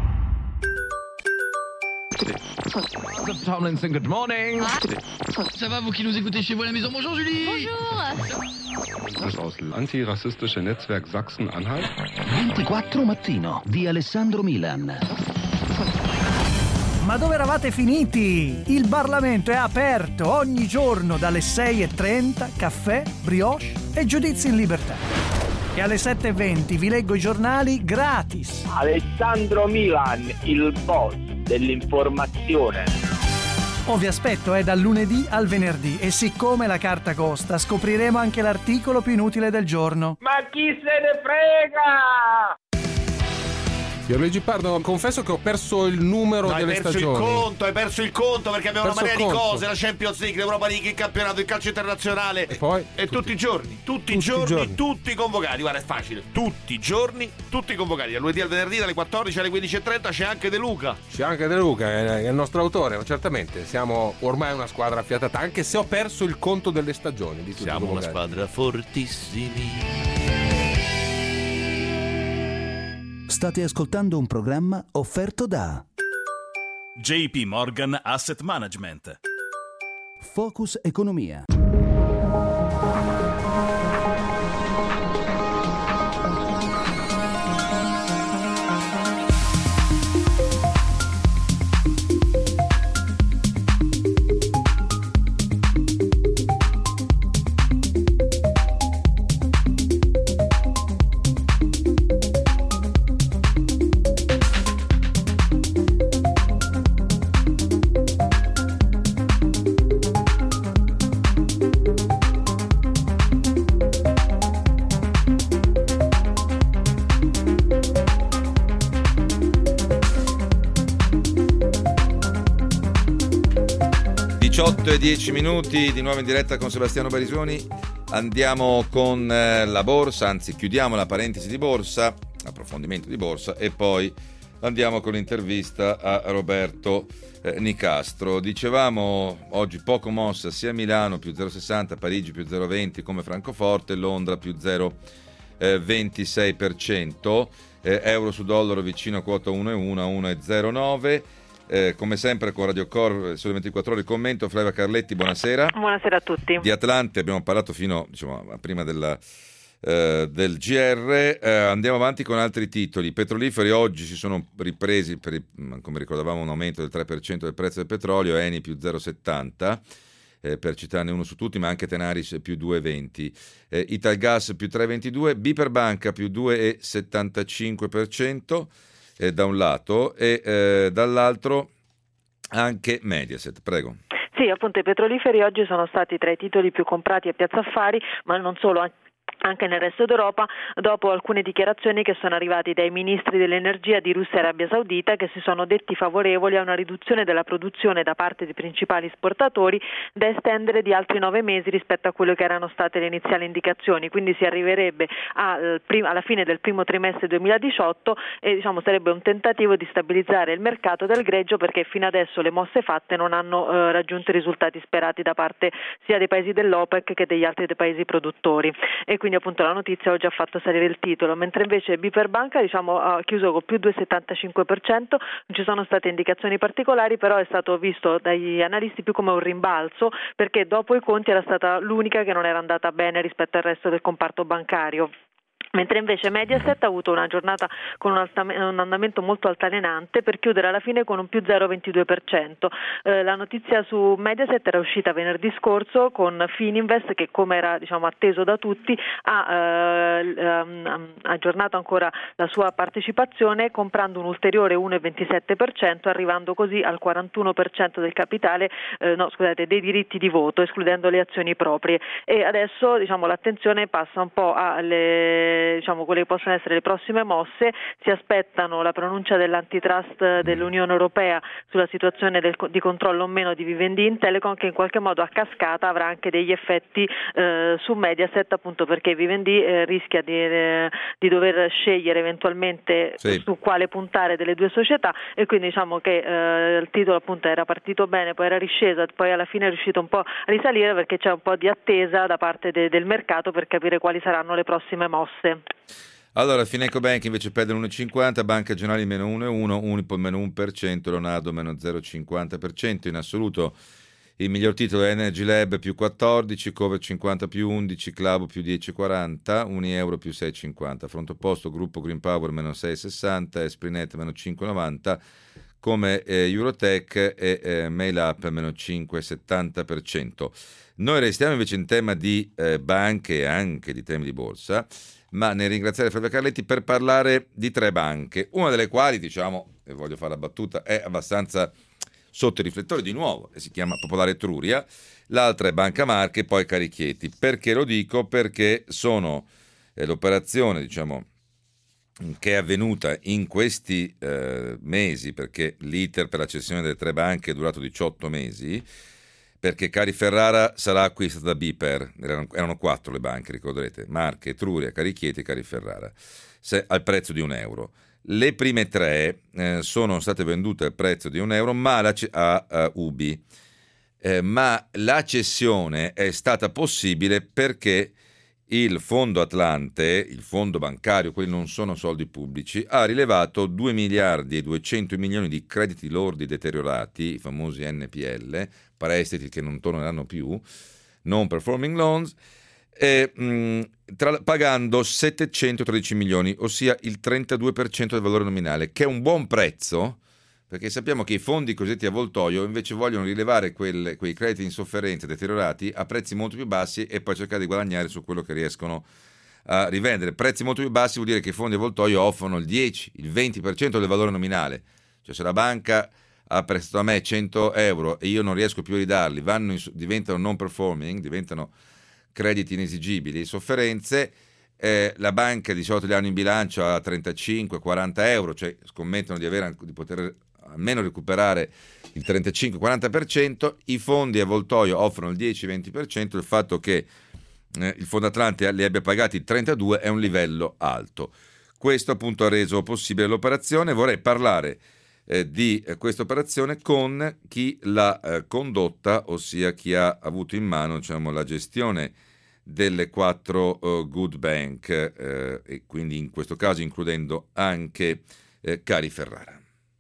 Tomlinson, good morning. Ça va, vous qui nous écoutez chez vous à la maison? Bonjour Julie. Das aus antirassistische Netzwerk Sachsen-Anhalt. 24 mattino di Alessandro Milan. Ma dove eravate finiti? Il Parlamento è aperto ogni giorno dalle 6:30, caffè, brioche e giudizi in libertà. E alle 7:20 vi leggo i giornali gratis. Alessandro Milan, il boss dell'informazione. Vi aspetto, dal lunedì al venerdì, e siccome la carta costa, scopriremo anche l'articolo più inutile del giorno. Ma chi se ne frega? Pierluigi Pardo, confesso che ho perso il numero delle stagioni. Hai perso il conto perché abbiamo una marea di cose, la Champions League, l'Europa League, il campionato, il calcio internazionale. E poi? E tutti i giorni, tutti convocati. Guarda, è facile. Tutti i giorni, tutti convocati. Dal lunedì al venerdì, dalle 14 alle 15:30 c'è anche De Luca. C'è anche De Luca, è il nostro autore, certamente. Siamo ormai una squadra affiatata, anche se ho perso il conto delle stagioni. Siamo una squadra fortissimi. State ascoltando un programma offerto da JP Morgan Asset Management. Focus Economia. E 10 minuti di nuovo in diretta con Sebastiano Barisoni. Andiamo con la borsa, anzi chiudiamo la parentesi di borsa, approfondimento di borsa, e poi andiamo con l'intervista a Roberto Nicastro. Dicevamo oggi poco mossa sia Milano più 0,60, Parigi più 0,20 come Francoforte, Londra più 0,26%, euro su dollaro vicino a quota 1,1 a 1,09. Come sempre con Radio Core sulle 24 ore il commento. Flavia Carletti, buonasera. Buonasera a tutti. Di Atlante abbiamo parlato fino prima del GR. Andiamo avanti con altri titoli. I petroliferi oggi si sono ripresi come ricordavamo, un aumento del 3% del prezzo del petrolio. Eni più 0,70 per citarne uno su tutti, ma anche Tenaris più 2,20, Italgas più 3,22, BPER Banca più 2,75% da un lato, e dall'altro anche Mediaset. Prego. Sì, appunto i petroliferi oggi sono stati tra i titoli più comprati a Piazza Affari, ma non solo, anche nel resto d'Europa, dopo alcune dichiarazioni che sono arrivate dai ministri dell'energia di Russia e Arabia Saudita, che si sono detti favorevoli a una riduzione della produzione da parte dei principali esportatori da estendere di altri 9 mesi rispetto a quello che erano state le iniziali indicazioni. Quindi si arriverebbe alla fine del primo trimestre 2018 e sarebbe un tentativo di stabilizzare il mercato del greggio, perché fino adesso le mosse fatte non hanno raggiunto i risultati sperati da parte sia dei paesi dell'OPEC che degli altri dei paesi produttori. E quindi appunto la notizia oggi ha fatto salire il titolo, mentre invece BPER Banca ha chiuso con più 2,75%, non ci sono state indicazioni particolari, però è stato visto dagli analisti più come un rimbalzo, perché dopo i conti era stata l'unica che non era andata bene rispetto al resto del comparto bancario. Mentre invece Mediaset ha avuto una giornata con un andamento molto altalenante, per chiudere alla fine con un più 0,22%. La notizia su Mediaset era uscita venerdì scorso con Fininvest, che come era atteso da tutti ha aggiornato ancora la sua partecipazione comprando un ulteriore 1,27%, arrivando così al 41% del capitale, dei diritti di voto, escludendo le azioni proprie. E adesso l'attenzione passa un po' alle quelle che possono essere le prossime mosse. Si aspettano la pronuncia dell'antitrust dell'Unione Europea sulla situazione di controllo o meno di Vivendi in Telecom, che in qualche modo a cascata avrà anche degli effetti su Mediaset, appunto perché Vivendi rischia di dover scegliere eventualmente su quale puntare delle due società, e quindi che il titolo appunto era partito bene, poi era risceso, poi alla fine è riuscito un po' a risalire, perché c'è un po' di attesa da parte del mercato per capire quali saranno le prossime mosse. Allora, Fineco Bank invece perde l'1,50, Banca Generali meno 1,1, Unipol meno 1%, Leonardo meno 0,50%. In assoluto il miglior titolo è Energy Lab più 14, Cover 50 più 11, Clavo più 10,40, Unieuro più 6,50. Fronte opposto Gruppo Green Power meno 6,60, Esprinet meno 5,90, come Eurotech e Mail Up meno 5,70%. Noi restiamo invece in tema di banche e anche di temi di borsa, ma nel ringraziare Flavia Carletti per parlare di 3 banche, una delle quali, e voglio fare la battuta, è abbastanza sotto i riflettori di nuovo, e si chiama Popolare Etruria, l'altra è Banca Marche e poi Carichieti. Perché lo dico? Perché sono l'operazione, che è avvenuta in questi mesi, perché l'iter per la cessione delle 3 banche è durato 18 mesi, perché Cariferrara sarà acquistata da BPER, erano 4 le banche, ricorderete, Marche, Etruria, Carichieti e Cariferrara, al prezzo di €1. Le prime 3 sono state vendute al prezzo di €1, ma a UBI, ma la cessione è stata possibile perché il fondo Atlante, il fondo bancario, quelli non sono soldi pubblici, ha rilevato 2 miliardi e 200 milioni di crediti lordi deteriorati, i famosi NPL, prestiti che non torneranno più, non performing loans, pagando 713 milioni, ossia il 32% del valore nominale, che è un buon prezzo, perché sappiamo che i fondi cosiddetti avvoltoio invece vogliono rilevare quei crediti in sofferenza deteriorati a prezzi molto più bassi e poi cercare di guadagnare su quello che riescono a rivendere. Prezzi molto più bassi vuol dire che i fondi avvoltoio offrono il 10, il 20% del valore nominale. Cioè se la banca ha prestato a me 100 euro e io non riesco più a ridarli, diventano non performing, diventano crediti inesigibili, sofferenze, la banca di solito li hanno in bilancio a 35-40 euro, cioè scommettono di poter almeno recuperare il 35-40%, i fondi avvoltoio offrono il 10-20%, il fatto che il Fondo Atlante li abbia pagati il 32% è un livello alto. Questo appunto ha reso possibile l'operazione. Vorrei parlare di questa operazione con chi l'ha condotta, ossia chi ha avuto in mano, diciamo, la gestione delle 4 good bank, e quindi in questo caso includendo anche Cari Ferrara.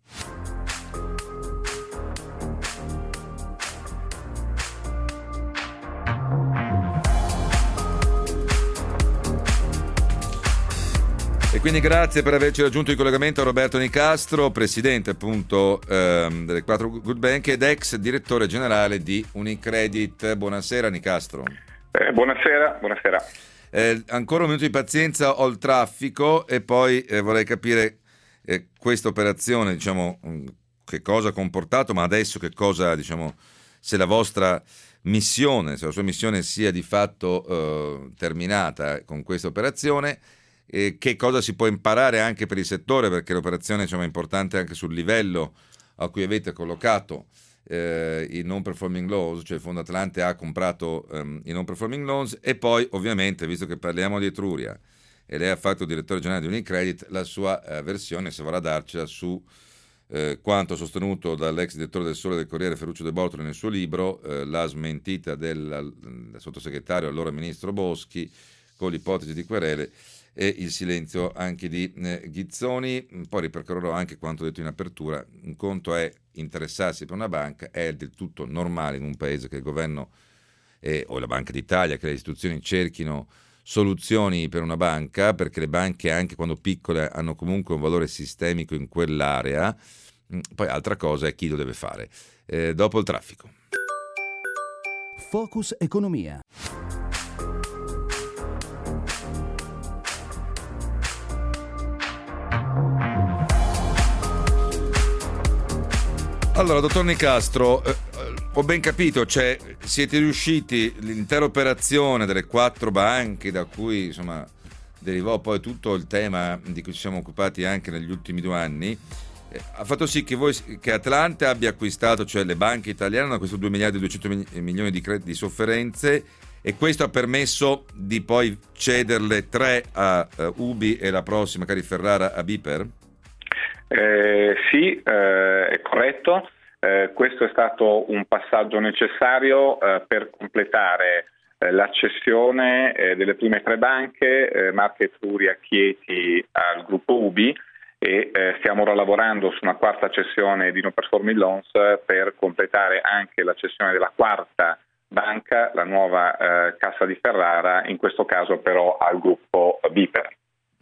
E quindi grazie per averci raggiunto in collegamento a Roberto Nicastro, presidente appunto delle 4 Good Bank ed ex direttore generale di Unicredit. Buonasera Nicastro. Buonasera. Ancora un minuto di pazienza, ho il traffico e poi vorrei capire questa operazione, diciamo, che cosa ha comportato, ma adesso che cosa, diciamo, se la vostra missione, se la sua missione sia di fatto terminata con questa operazione. Che cosa si può imparare anche per il settore, perché l'operazione, diciamo, è importante anche sul livello a cui avete collocato i non performing loans, cioè il Fondo Atlante ha comprato i non performing loans, e poi ovviamente, visto che parliamo di Etruria e lei ha fatto il direttore generale di Unicredit, la sua versione, se vorrà darcela, su quanto sostenuto dall'ex direttore del Sole del Corriere Ferruccio De Bortoli nel suo libro, la smentita del sottosegretario allora ministro Boschi con l'ipotesi di querele e il silenzio anche di Ghizzoni. Poi ripercorrerò anche quanto detto in apertura. Un conto è interessarsi per una banca, è del tutto normale in un paese che il governo o la Banca d'Italia, che le istituzioni cerchino soluzioni per una banca, perché le banche, anche quando piccole, hanno comunque un valore sistemico in quell'area. Poi altra cosa è chi lo deve fare. Dopo il traffico. Focus Economia. Allora, dottor Nicastro, ho ben capito, cioè siete riusciti, l'intera operazione delle 4 banche, da cui insomma derivò poi tutto il tema di cui ci siamo occupati anche negli ultimi 2 anni, ha fatto sì che Atlante abbia acquistato, cioè le banche italiane hanno acquistato 2 miliardi e 200 milioni di crediti di sofferenze, e questo ha permesso di poi cederle 3 a Ubi e la prossima, Cari Ferrara, a Biper? Sì, è corretto. Questo è stato un passaggio necessario per completare la cessione delle prime 3 banche, Marche, Etruria, Chieti, al gruppo Ubi, e stiamo ora lavorando su una 4ª cessione di non performing loans per completare anche la cessione della 4ª banca, la nuova Cassa di Ferrara, in questo caso però al gruppo Biper.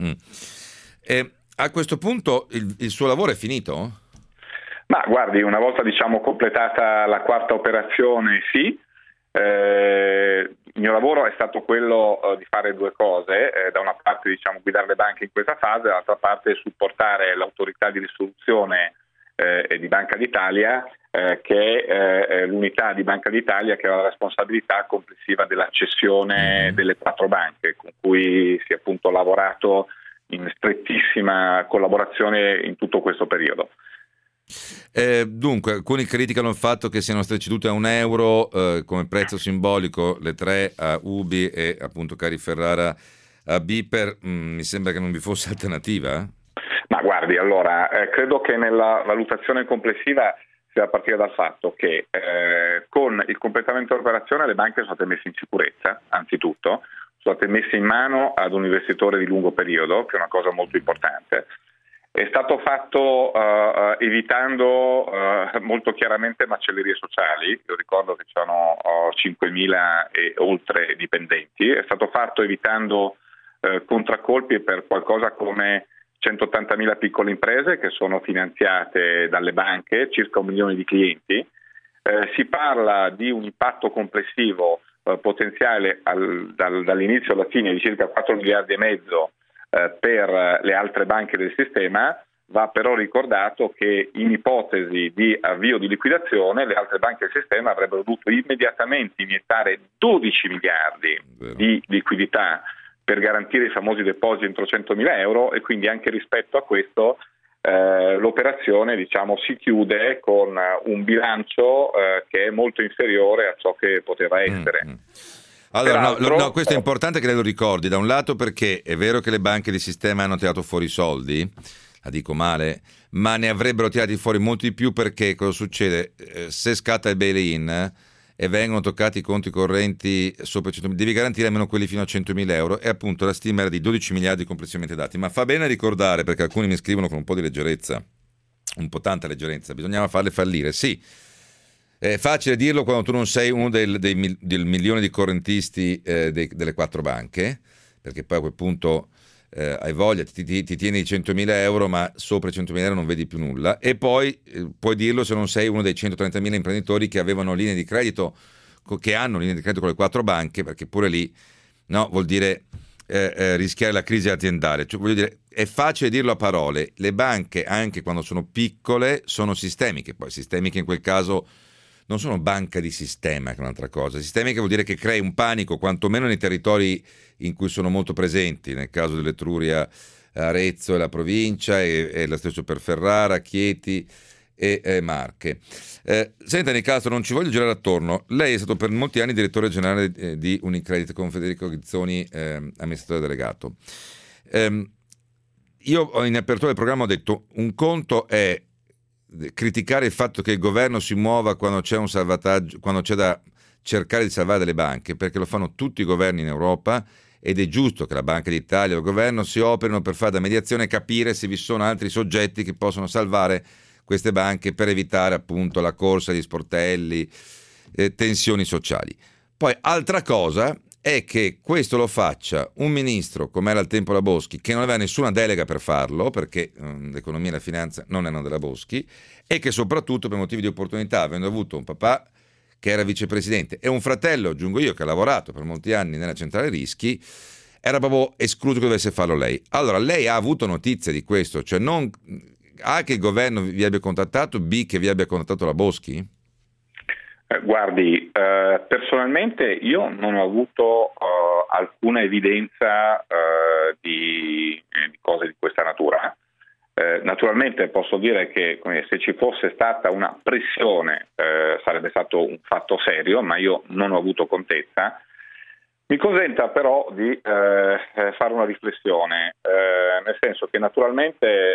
A questo punto il suo lavoro è finito? Ma guardi, una volta completata la 4ª operazione, sì. Il mio lavoro è stato quello di fare 2 cose, da una parte guidare le banche in questa fase, dall'altra parte supportare l'autorità di risoluzione di Banca d'Italia, che è l'unità di Banca d'Italia che ha la responsabilità complessiva della cessione delle 4 banche, con cui si è appunto lavorato in strettissima collaborazione in tutto questo periodo. Dunque, alcuni criticano il fatto che siano state cedute a €1 come prezzo simbolico le 3 a Ubi e appunto Cari Ferrara a Biper. Mi sembra che non vi fosse alternativa? Ma guardi, allora, credo che nella valutazione complessiva si deve partire dal fatto che con il completamento dell'operazione le banche sono state messe in sicurezza, anzitutto, sono state messe in mano ad un investitore di lungo periodo, che è una cosa molto importante. È stato fatto evitando molto chiaramente macellerie sociali. Io ricordo che c'erano 5.000 e oltre dipendenti. È stato fatto evitando contraccolpi per qualcosa come 180.000 piccole imprese che sono finanziate dalle banche, circa 1 milione di clienti. Si parla di un impatto complessivo potenziale dall'inizio alla fine di circa 4 miliardi e mezzo per le altre banche del sistema. Va però ricordato che in ipotesi di avvio di liquidazione le altre banche del sistema avrebbero dovuto immediatamente iniettare 12 miliardi di liquidità per garantire i famosi depositi entro 100.000 euro, e quindi anche rispetto a questo l'operazione si chiude con un bilancio che è molto inferiore a ciò che poteva essere. Allora, no, questo è importante che lei lo ricordi, da un lato perché è vero che le banche di sistema hanno tirato fuori i soldi, la dico male, ma ne avrebbero tirati fuori molti di più, perché cosa succede? Se scatta il bail-in e vengono toccati i conti correnti sopra 100.000, devi garantire almeno quelli fino a 100.000 euro, e appunto la stima era di 12 miliardi complessivamente dati. Ma fa bene a ricordare, perché alcuni mi scrivono con un po' di leggerezza, un po' tanta leggerezza, bisognava farle fallire, sì. È facile dirlo quando tu non sei uno del milione di correntisti delle 4 banche, perché poi a quel punto hai voglia, ti tieni i 100.000 euro, ma sopra i 100.000 euro non vedi più nulla. E poi puoi dirlo se non sei uno dei 130.000 imprenditori che avevano linee di credito, che hanno linee di credito con le 4 banche, perché pure lì vuol dire rischiare la crisi aziendale. Cioè, voglio dire, è facile dirlo a parole, le banche anche quando sono piccole sono sistemiche, poi sistemiche in quel caso non sono banca di sistema, che è un'altra cosa. Sistemica vuol dire che crei un panico quantomeno nei territori in cui sono molto presenti, nel caso dell'Etruria, Arezzo e la provincia, e lo stesso per Ferrara, Chieti e Marche. Senta Nicastro, non ci voglio girare attorno, lei è stato per molti anni direttore generale di Unicredit con Federico Ghizzoni, amministratore delegato. Io in apertura del programma ho detto, un conto è criticare il fatto che il governo si muova quando c'è un salvataggio, quando c'è da cercare di salvare delle banche, perché lo fanno tutti i governi in Europa, ed è giusto che la Banca d'Italia e il governo si operino per fare da mediazione e capire se vi sono altri soggetti che possono salvare queste banche per evitare appunto la corsa agli sportelli, tensioni sociali. Poi altra cosa è che questo lo faccia un ministro come era al tempo la Boschi, che non aveva nessuna delega per farlo, perché l'economia e la finanza non erano della Boschi, e che soprattutto per motivi di opportunità, avendo avuto un papà che era vicepresidente e un fratello, aggiungo io, che ha lavorato per molti anni nella centrale rischi, era proprio escluso che dovesse farlo lei. Allora, lei ha avuto notizie di questo? Cioè, non A, che il governo vi abbia contattato, B, che vi abbia contattato la Boschi? Guardi, personalmente io non ho avuto alcuna evidenza di cose di questa natura. Naturalmente posso dire che se ci fosse stata una pressione sarebbe stato un fatto serio, ma io non ho avuto contezza. Mi consenta però di fare una riflessione, nel senso che naturalmente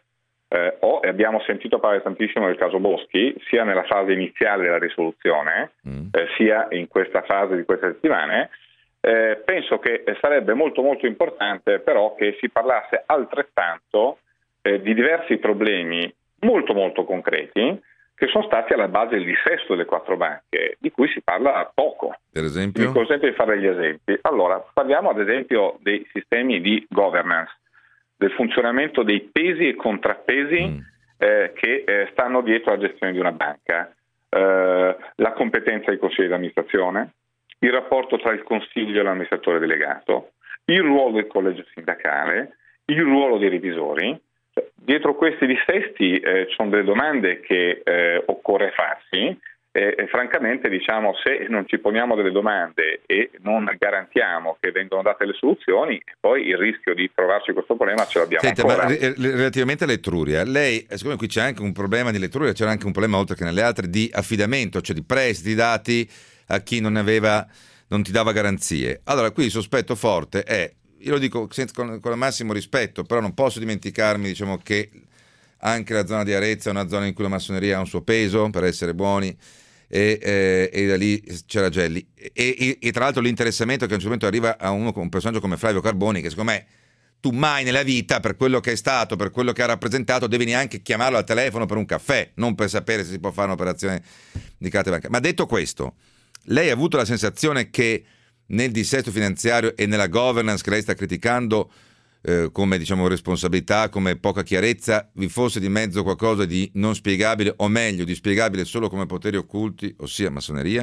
abbiamo sentito parlare tantissimo del caso Boschi, sia nella fase iniziale della risoluzione, sia in questa fase di queste settimane. Penso che sarebbe molto molto importante però che si parlasse altrettanto di diversi problemi molto molto concreti che sono stati alla base del dissesto delle 4 banche, di cui si parla poco. Per esempio? Mi consente di fare degli esempi. Allora, parliamo ad esempio dei sistemi di governance, del funzionamento dei pesi e contrappesi che stanno dietro alla gestione di una banca, la competenza dei consigli di amministrazione, il rapporto tra il consiglio e l'amministratore delegato, il ruolo del collegio sindacale, il ruolo dei revisori. Dietro questi dissesti ci sono delle domande che occorre farsi e francamente se non ci poniamo delle domande e non garantiamo che vengono date le soluzioni, poi il rischio di trovarci questo problema ce l'abbiamo. Senta, ancora. Ma relativamente all'Etruria, lei, siccome qui c'è anche un problema di Etruria, c'era anche un problema oltre che nelle altre di affidamento, cioè di prestiti dati a chi non ti dava garanzie. Allora qui il sospetto forte è, io lo dico con il massimo rispetto, però non posso dimenticarmi che anche la zona di Arezzo è una zona in cui la massoneria ha un suo peso, per essere buoni, e da lì c'era Gelli e tra l'altro l'interessamento che a un certo momento arriva a un personaggio come Flavio Carboni, che secondo me tu mai nella vita, per quello che è stato, per quello che ha rappresentato, devi neanche chiamarlo al telefono per un caffè, non per sapere se si può fare un'operazione di carta bancaria. Ma detto questo, lei ha avuto la sensazione che nel dissesto finanziario e nella governance che lei sta criticando come diciamo responsabilità, come poca chiarezza, vi fosse di mezzo qualcosa di non spiegabile, o meglio di spiegabile solo come poteri occulti, ossia massoneria?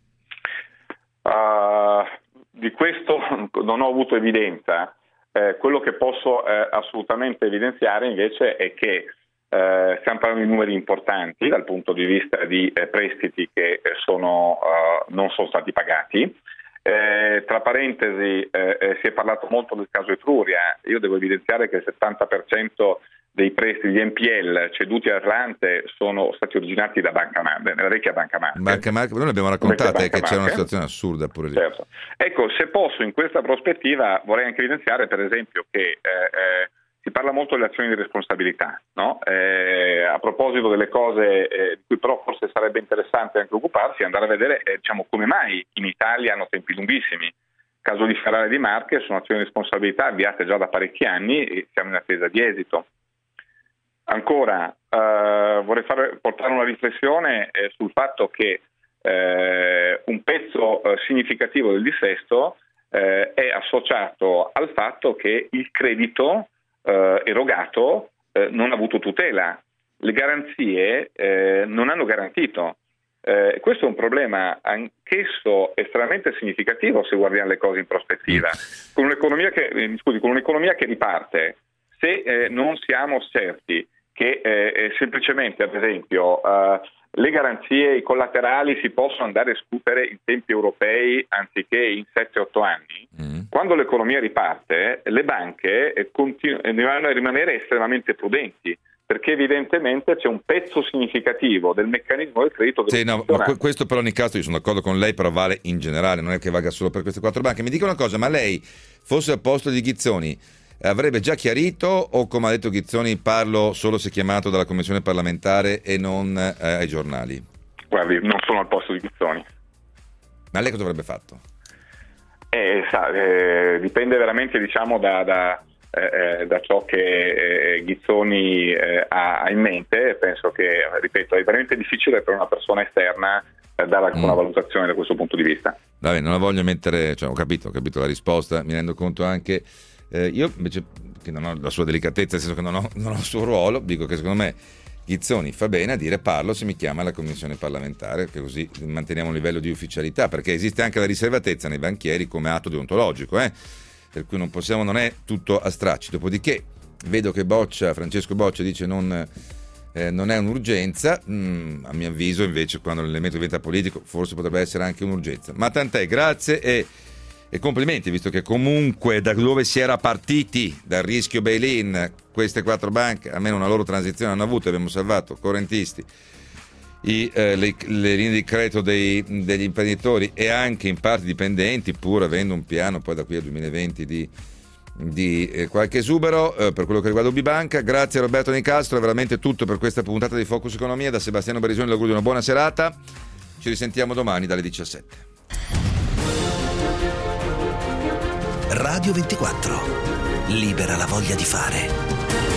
Di questo non ho avuto evidenza. Quello che posso assolutamente evidenziare invece è che stiamo parlando di numeri importanti dal punto di vista di prestiti che non sono stati pagati. Tra parentesi si è parlato molto del caso Etruria. Io devo evidenziare che il 70% dei prestiti di NPL ceduti a Atlante sono stati originati da nella vecchia Banca Marche. Noi l'abbiamo raccontata che c'era una situazione assurda pure lì. Certo. Ecco, se posso in questa prospettiva vorrei anche evidenziare per esempio che si parla molto delle azioni di responsabilità, no? A proposito delle cose di cui però forse sarebbe interessante anche occuparsi, andare a vedere come mai in Italia hanno tempi lunghissimi. Caso di Ferrari di Marche sono azioni di responsabilità avviate già da parecchi anni e siamo in attesa di esito. Ancora vorrei portare una riflessione sul fatto che un pezzo significativo del dissesto è associato al fatto che il credito erogato non ha avuto tutela, le garanzie non hanno garantito. Questo è un problema anch'esso estremamente significativo se guardiamo le cose in prospettiva. Con un'economia che riparte, se non siamo certi che semplicemente, ad esempio, le garanzie, i collaterali si possono andare a scuotere in tempi europei anziché in 7-8 anni, quando l'economia riparte le banche continueranno a rimanere estremamente prudenti, perché evidentemente c'è un pezzo significativo del meccanismo del credito che questo però in ogni caso io sono d'accordo con lei, però vale in generale, non è che valga solo per queste 4 banche. Mi dica una cosa, ma lei fosse al posto di Ghizzoni avrebbe già chiarito, o come ha detto Ghizzoni parlo solo se chiamato dalla commissione parlamentare e non ai giornali? Guardi, non sono al posto di Ghizzoni. Ma lei cosa avrebbe fatto? Dipende veramente da ciò che Ghizzoni ha in mente. Penso che, ripeto, è veramente difficile per una persona esterna dare una valutazione da questo punto di vista. Vabbè, non la voglio mettere, ho capito la risposta, mi rendo conto anche io invece che non ho la sua delicatezza, nel senso che non ho il suo ruolo, dico che secondo me Ghizzoni fa bene a dire parlo se mi chiama la commissione parlamentare, che così manteniamo un livello di ufficialità, perché esiste anche la riservatezza nei banchieri come atto deontologico, per cui non è tutto a stracci. Dopodiché vedo che Francesco Boccia dice non è un'urgenza, a mio avviso invece quando l'elemento diventa politico forse potrebbe essere anche un'urgenza, ma tant'è. Grazie e complimenti, visto che comunque da dove si era partiti, dal rischio bail-in, queste 4 banche almeno una loro transizione hanno avuto, abbiamo salvato correntisti, le linee di credito degli imprenditori e anche in parte dipendenti, pur avendo un piano poi da qui al 2020 di qualche esubero per quello che riguarda Ubibanca. Grazie a Roberto Nicastro, è veramente tutto per questa puntata di Focus Economia. Da Sebastiano Barisoni l'augurio di una buona serata, ci risentiamo domani dalle 17. Radio 24, libera la voglia di fare.